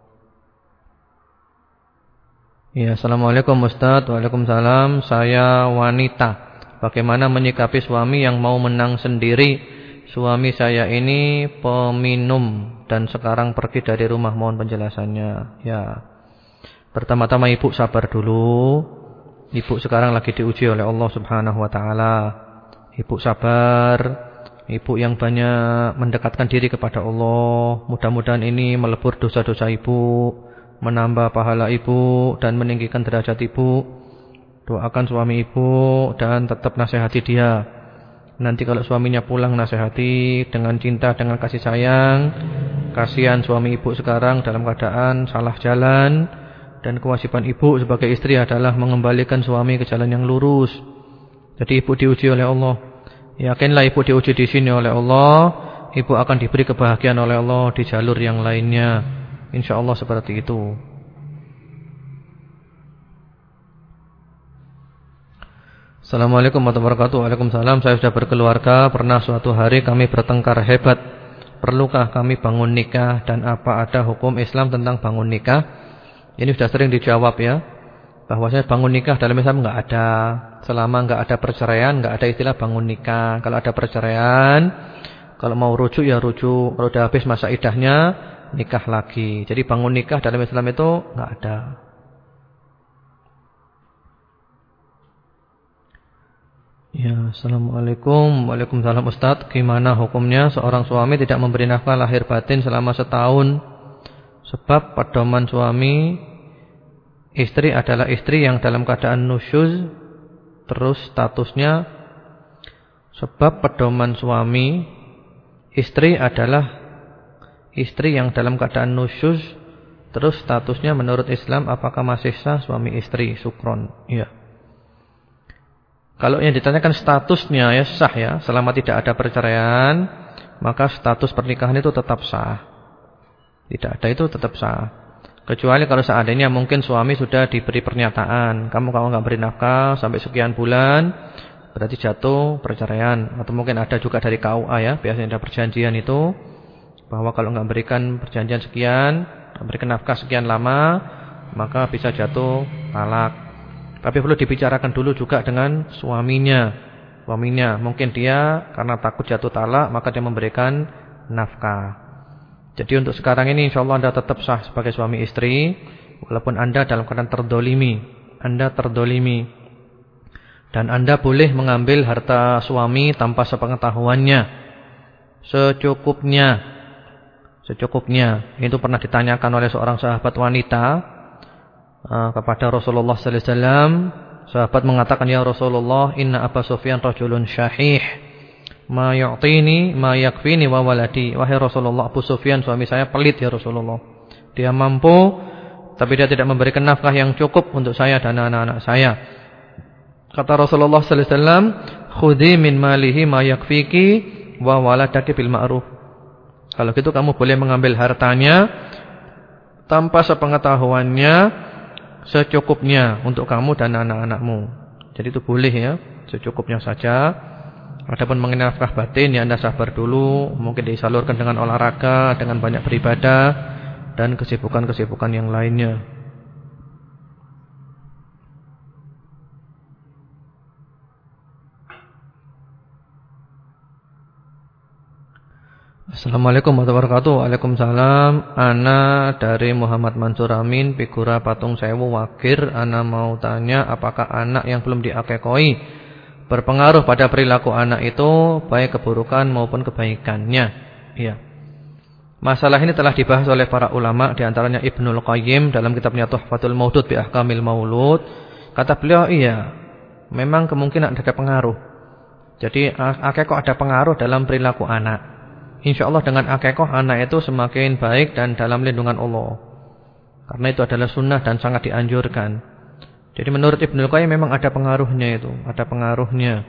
Ya, assalamualaikum Ustaz. Waalaikumsalam. Saya wanita. Bagaimana menyikapi suami yang mau menang sendiri? Suami saya ini peminum dan sekarang pergi dari rumah. Mohon penjelasannya. Ya. Pertama-tama ibu sabar dulu. Ibu sekarang lagi diuji oleh Allah Subhanahu wa taala. Ibu sabar. Ibu yang banyak mendekatkan diri kepada Allah. Mudah-mudahan ini melebur dosa-dosa ibu, menambah pahala ibu dan meninggikan derajat ibu. Doakan suami ibu dan tetap nasihati dia. Nanti kalau suaminya pulang nasihati dengan cinta, dengan kasih sayang. Kasihan suami ibu sekarang dalam keadaan salah jalan, dan kewajiban ibu sebagai istri adalah mengembalikan suami ke jalan yang lurus. Jadi ibu diuji oleh Allah. Yakinlah ibu diuji di sini oleh Allah, ibu akan diberi kebahagiaan oleh Allah di jalur yang lainnya. InsyaAllah seperti itu. Assalamualaikum warahmatullahi wabarakatuh. Waalaikumsalam. Saya sudah berkeluarga. Pernah suatu hari kami bertengkar hebat. Perlukah kami bangun nikah? Dan apa ada hukum Islam tentang bangun nikah? Ini sudah sering dijawab ya, bahwasanya bangun nikah dalam Islam enggak ada. Selama enggak ada perceraian, enggak ada istilah bangun nikah. Kalau ada perceraian, kalau mau rujuk ya rujuk. Kalau sudah habis masa iddahnya, nikah lagi. Jadi bangun nikah dalam Islam itu enggak ada. Ya, assalamualaikum. Waalaikumsalam Ustaz. Gimana hukumnya seorang suami tidak memberi nafkah lahir batin selama setahun? Sebab pedoman suami istri adalah istri yang dalam keadaan nusyuz. Terus statusnya, sebab pedoman suami istri adalah istri yang dalam keadaan nusyuz, terus statusnya menurut Islam apakah masih sah suami istri? Sukron. Ya. Kalau yang ditanyakan statusnya ya sah ya, selama tidak ada perceraian, maka status pernikahan itu tetap sah. Tidak ada itu tetap sah. Kecuali kalau seandainya mungkin suami sudah diberi pernyataan, kamu kalau enggak beri nafkah sampai sekian bulan, berarti jatuh perceraian. Atau mungkin ada juga dari KUA ya, biasanya ada perjanjian itu, bahwa kalau enggak berikan perjanjian sekian, berikan nafkah sekian lama, maka bisa jatuh talak. Tapi perlu dibicarakan dulu juga dengan suaminya. Suaminya mungkin dia karena takut jatuh talak, maka dia memberikan nafkah. Jadi untuk sekarang ini insyaallah Anda tetap sah sebagai suami istri, walaupun Anda dalam keadaan terdolimi. Anda terdolimi. Dan Anda boleh mengambil harta suami tanpa sepengetahuannya. Secukupnya. Secukupnya. Itu pernah ditanyakan oleh seorang sahabat wanita kepada Rasulullah sallallahu alaihi wasallam. Sahabat mengatakan, "Ya Rasulullah, inna Abu Sufyan rajulun syahih, ma yu'tini ma yakfini wa waladi." Wahai Rasulullah, Abu Sufyan suami saya pelit ya Rasulullah. Dia mampu tapi dia tidak memberikan nafkah yang cukup untuk saya dan anak-anak saya. Kata Rasulullah sallallahu alaihi wasallam, "Khudhi min malihi ma yakfiki wa waladaki bil ma'ruf." Kalau gitu kamu boleh mengambil hartanya tanpa sepengetahuannya, secukupnya untuk kamu dan anak-anakmu. Jadi itu boleh ya, secukupnya saja. Adapun mengenai nafkah batin ya Anda sabar dulu, mungkin disalurkan dengan olahraga, dengan banyak beribadah dan kesibukan-kesibukan yang lainnya. Assalamualaikum warahmatullahi wabarakatuh. Waalaikumsalam. Ana dari Muhammad Mansur Amin, Figura Patung Sewu Wagir. Ana mau tanya, apakah anak yang belum diakekoi berpengaruh pada perilaku anak itu, baik keburukan maupun kebaikannya? Iya. Masalah ini telah dibahas oleh para ulama, di antaranya Ibnul Qayyim dalam kitabnya Tuhfatul Maudud bi Ahkamil Maulud. Kata beliau, iya, memang kemungkinan ada pengaruh. Jadi akekah ada pengaruh dalam perilaku anak. InsyaAllah dengan akekah anak itu semakin baik dan dalam lindungan Allah. Karena itu adalah sunnah dan sangat dianjurkan. Jadi menurut Ibnul Qayyim memang ada pengaruhnya itu, ada pengaruhnya.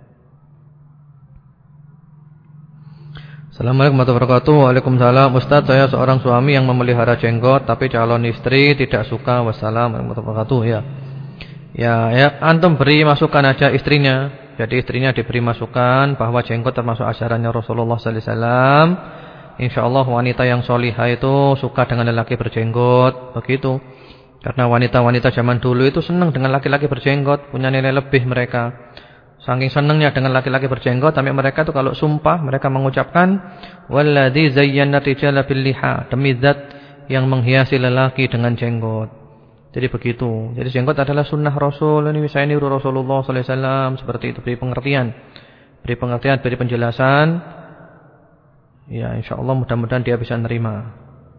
Assalamualaikum warahmatullahi wabarakatuh. Waalaikumsalam. Ustaz, saya seorang suami yang memelihara jenggot tapi calon istri tidak suka. Wassalamualaikum warahmatullahi wabarakatuh. Ya, antum beri masukan aja istrinya. Jadi istrinya diberi masukan bahwa jenggot termasuk ajarannya Rasulullah sallallahu alaihi wasallam. Insyaallah wanita yang solihah itu suka dengan lelaki berjenggot, begitu. Karena wanita-wanita zaman dulu itu senang dengan laki-laki berjenggot, punya nilai lebih mereka. Saking senangnya dengan laki-laki berjenggot, sampai mereka itu kalau sumpah mereka mengucapkan walladzi zayyana rijala bil liha, demi zat yang menghiasi lelaki dengan jenggot. Jadi begitu. Jadi jenggot adalah sunnah Rasul. Ini saya niru Rasulullah sallallahu alaihi wasallam, seperti itu, beri pengertian, beri penjelasan. Ya, insyaallah mudah-mudahan dia bisa nerima.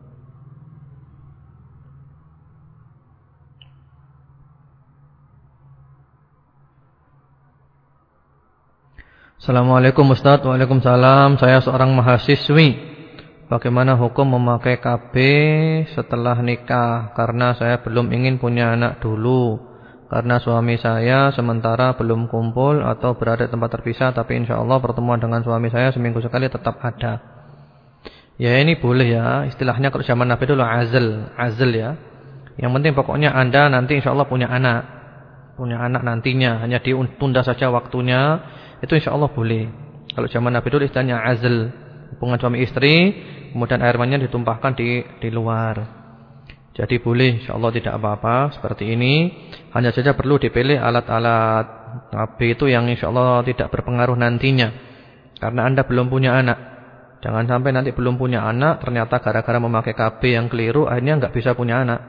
Assalamualaikum Ustaz. Waalaikumsalam. Saya seorang mahasiswi. Bagaimana hukum memakai KB setelah nikah? Karena saya belum ingin punya anak dulu. Karena suami saya sementara belum kumpul atau berada di tempat terpisah. Tapi insyaallah pertemuan dengan suami saya seminggu sekali tetap ada. Ya ini boleh ya. Istilahnya kalau zaman Nabi dulu azl ya. Yang penting pokoknya Anda nanti insyaallah punya anak. Punya anak nantinya. Hanya ditunda saja waktunya. Itu insyaallah boleh. Kalau zaman Nabi dulu istilahnya azl, hubungan suami istri, kemudian air maninya ditumpahkan di luar. Jadi boleh, insyaallah tidak apa-apa seperti ini. Hanya saja perlu dipilih alat-alat KB itu yang insyaallah tidak berpengaruh nantinya. Karena Anda belum punya anak. Jangan sampai nanti belum punya anak, ternyata gara-gara memakai KB yang keliru akhirnya enggak bisa punya anak.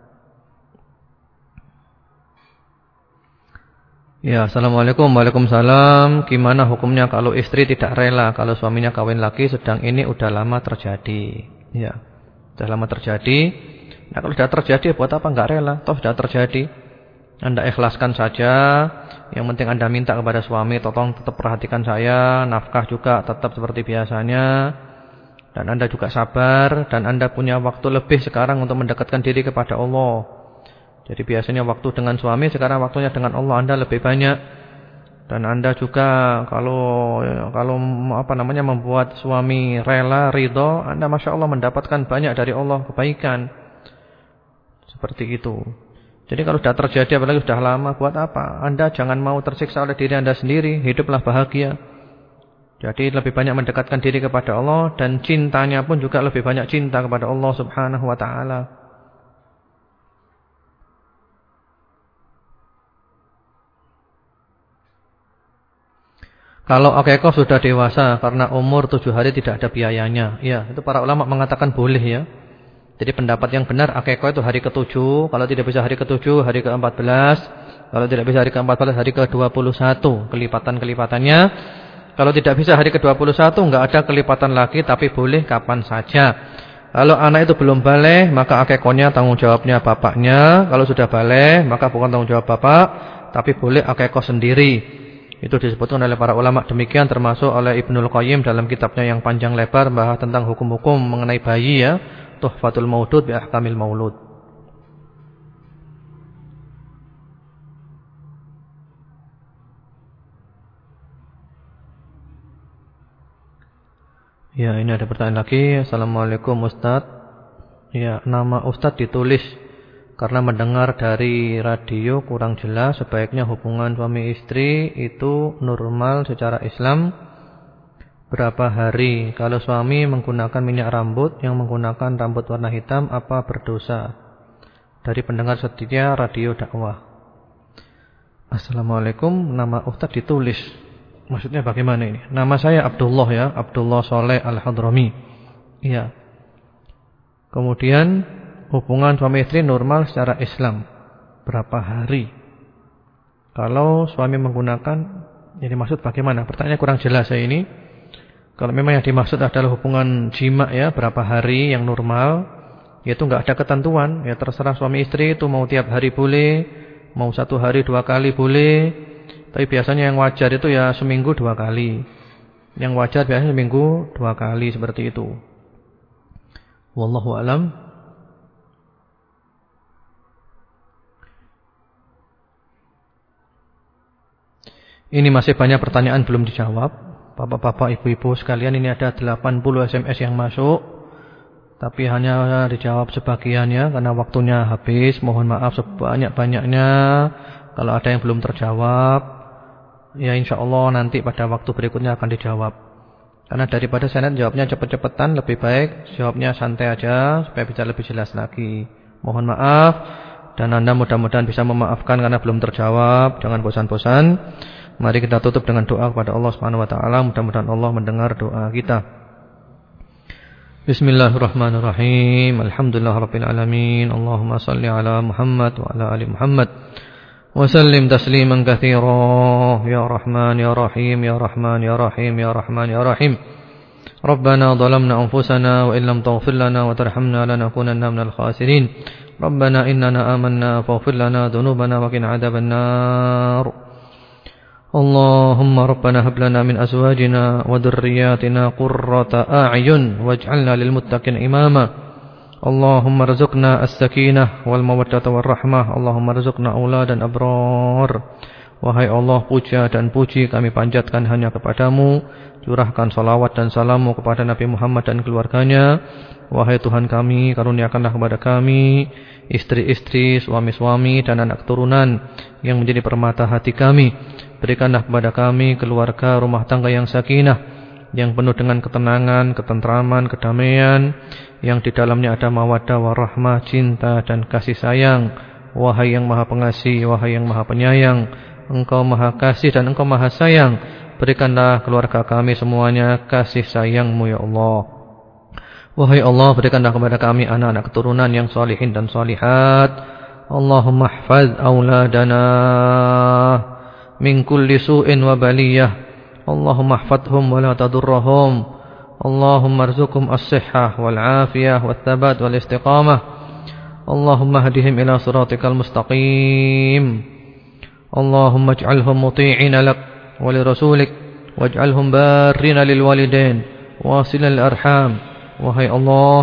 Ya, assalamualaikum. Waalaikumsalam. Gimana hukumnya kalau istri tidak rela kalau suaminya kawin lagi, sedang ini udah lama terjadi? Ya, udah lama terjadi. Nah, kalau sudah terjadi buat apa enggak rela? Toh sudah terjadi. Anda ikhlaskan saja. Yang penting Anda minta kepada suami, tolong tetap perhatikan saya, nafkah juga tetap seperti biasanya. Dan Anda juga sabar, dan Anda punya waktu lebih sekarang untuk mendekatkan diri kepada Allah. Jadi biasanya waktu dengan suami, sekarang waktunya dengan Allah Anda lebih banyak. Dan Anda juga kalau membuat suami rela, ridho, Anda Masya Allah mendapatkan banyak dari Allah kebaikan. Seperti itu. Jadi kalau sudah terjadi apalagi sudah lama, buat apa? Anda jangan mau tersiksa oleh diri Anda sendiri, hiduplah bahagia. Jadi lebih banyak mendekatkan diri kepada Allah, dan cintanya pun juga lebih banyak cinta kepada Allah Subhanahu wa ta'ala. Kalau akikah sudah dewasa karena umur 7 hari tidak ada biayanya. Ya, itu para ulama mengatakan boleh ya. Jadi pendapat yang benar akikah itu hari ke-7, kalau tidak bisa hari ke-7, hari ke-14, kalau tidak bisa hari ke-14, hari ke-21, kelipatan-kelipatannya. Kalau tidak bisa hari ke-21 enggak ada kelipatan lagi, tapi boleh kapan saja. Kalau anak itu belum balik, maka akikahnya tanggung jawabnya bapaknya. Kalau sudah balik, maka bukan tanggung jawab bapak, tapi boleh akikah sendiri. Itu disebutkan oleh para ulama demikian, termasuk oleh Ibnul Qayyim dalam kitabnya yang panjang lebar membahas tentang hukum-hukum mengenai bayi ya. Tuhfatul Maudud bi Ahkamil Maulud. Ya, ini ada pertanyaan lagi. Assalamualaikum Ustaz. Ya, nama Ustaz ditulis karena mendengar dari radio kurang jelas. Sebaiknya hubungan suami istri itu normal secara Islam berapa hari? Kalau suami menggunakan minyak rambut, yang menggunakan rambut warna hitam, apa berdosa? Dari pendengar setia radio dakwah. Assalamualaikum. Nama Ustaz ditulis. Maksudnya bagaimana ini? Nama saya Abdullah ya, Abdullah Soleh Al-Hadrami. Iya. Kemudian hubungan suami istri normal secara Islam berapa hari? Kalau suami menggunakan, jadi maksud bagaimana? Pertanyaannya kurang jelas ya ini. Kalau memang yang dimaksud adalah hubungan jima ya, berapa hari yang normal, yaitu enggak ada ketentuan, ya terserah suami istri itu mau tiap hari boleh, mau 1 hari 2 kali boleh. Tapi biasanya yang wajar itu ya seminggu 2 kali. Yang wajar biasanya seminggu 2 kali seperti itu. Wallahu a'lam. Ini masih banyak pertanyaan belum dijawab. Bapak-bapak, ibu-ibu sekalian, ini ada 80 SMS yang masuk, tapi hanya dijawab sebagiannya karena waktunya habis. Mohon maaf sebanyak-banyaknya kalau ada yang belum terjawab. Ya insyaallah nanti pada waktu berikutnya akan dijawab. Karena daripada saya jawabnya cepet-cepetan, lebih baik jawabnya santai aja supaya bisa lebih jelas lagi. Mohon maaf, dan Anda mudah-mudahan bisa memaafkan karena belum terjawab. Jangan bosan-bosan. Mari kita tutup dengan doa kepada Allah Subhanahu wa taala. Mudah-mudahan Allah mendengar doa kita. Bismillahirrahmanirrahim. Alhamdulillahirabbil alamin. Allahumma shalli ala Muhammad wa ala ali Muhammad. Wa sallim tasliman katsira. Ya Rahman ya Rahim ya Rahman ya Rahim ya Rahman ya Rahim. Rabbana zalamna anfusana wa illam taghfir lana wa tarhamna lanakunanna minal khasirin. Rabbana innana amanna faghfir lana dhunubana wa qina adzabannar. Allahumma rabbana hab lana min azwajina wa dhurriyyatina qurrata a'yun waj'alna lil muttaqin imama. Allahumma rzuqna as-sakinah wal mawaddata war rahmah. Allahumma rzuqna auladan abrar. Wahai Allah, puja dan puji kami panjatkan hanya kepadamu. Curahkan salawat dan salamu kepada Nabi Muhammad dan keluarganya. Wahai Tuhan kami, karuniakanlah kepada kami istri-istri, suami-suami dan anak keturunan yang menjadi permata hati kami. Berikanlah kepada kami keluarga rumah tangga yang sakinah, yang penuh dengan ketenangan, ketentraman, kedamaian, yang di dalamnya ada mawaddah warahmah, cinta dan kasih sayang. Wahai yang Maha Pengasih, wahai yang Maha Penyayang, Engkau Maha Kasih dan Engkau Maha Sayang. Berikanlah keluarga kami semuanya kasih sayang-Mu ya Allah. Wahai Allah, berikanlah kepada kami anak-anak keturunan yang salihin dan salihat. Allahumma ihfaz auladana min kulli su'in wa baliyah. Allahumma ihfadhum wa la tadurrahum. Allahumma arzuqhum as-sihhah wal afiyah wat thabat wal istiqamah. Allahumma hadihim ila siratikal mustaqim. Allahumma ij'alhum muti'ina lak wa li rasulik waj'alhum barrina lil walidain wasilal arham. Wahai Allah,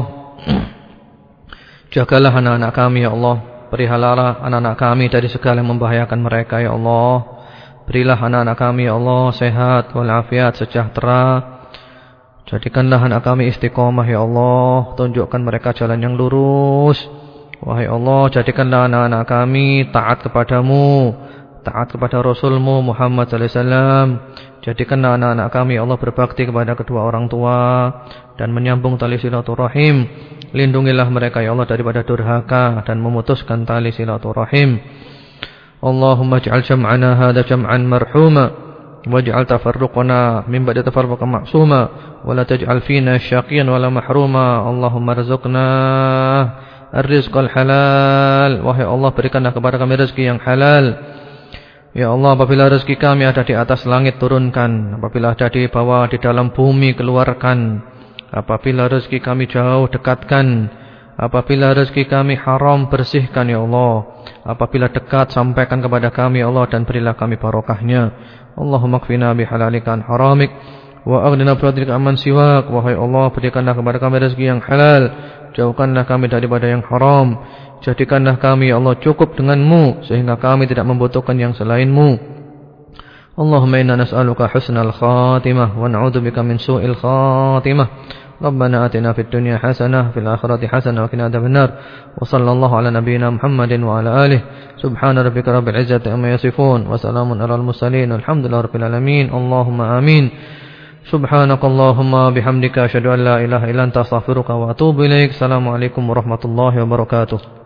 jagalah anak-anak kami ya Allah. Peliharalah anak-anak kami dari segala yang membahayakan mereka ya Allah. Berilah anak-anak kami ya Allah sehat walafiat sejahtera. Jadikanlah anak kami istiqomah ya Allah. Tunjukkan mereka jalan yang lurus. Wahai Allah, jadikanlah anak-anak kami taat kepadamu, taat kepada Rasul-Mu Muhammad sallallahu alaihi wasallam. Jadikanlah anak-anak kami Allah berbakti kepada kedua orang tua dan menyambung tali silaturahim. Lindungilah mereka ya Allah daripada durhaka dan memutuskan tali silaturahim. Allahumma ij'al jam'ana hadha jam'an marhuma waj'al tafarruqana min ba'di tafarruqan ma'suma wa la taj'al fina syaqiyan wa la mahruma. Allahumma rzuqna ar-rizqal halal. Wahai Allah, berikanlah kepada kami rezeki yang halal. Ya Allah, apabila rezeki kami ada di atas langit, turunkan. Apabila ada di bawah, di dalam bumi, keluarkan. Apabila rezeki kami jauh, dekatkan. Apabila rezeki kami haram, bersihkan ya Allah. Apabila dekat, sampaikan kepada kami ya Allah, dan berilah kami barokahnya. Allahumma kfina bihalalika an haramik wa aghnina bifadlika amman siwak. Wahai Allah, berikanlah kepada kami rezeki yang halal, jauhkanlah kami daripada yang haram. Jadikanlah kami ya Allah cukup denganmu sehingga kami tidak membutuhkan yang selainmu. Allahumma inna nas'aluka husnal khatimah wa na'udzubika min su'il khatimah. Rabbana atina fid dunya hasanah fil akhirati hasanah wa qina adzabannar. Wa sallallahu ala nabiyyina Muhammadin wa ala alihi. Subhana rabbika rabbil izzati amma yasifun wa salamun alal mursalin. Alhamdulillahi rabbil alamin. Allahumma amin. Subhanakallahumma bihamdika asyhadu an la ilaha illa anta astaghfiruka wa atubu ilaik. Assalamualaikum warahmatullahi wabarakatuh.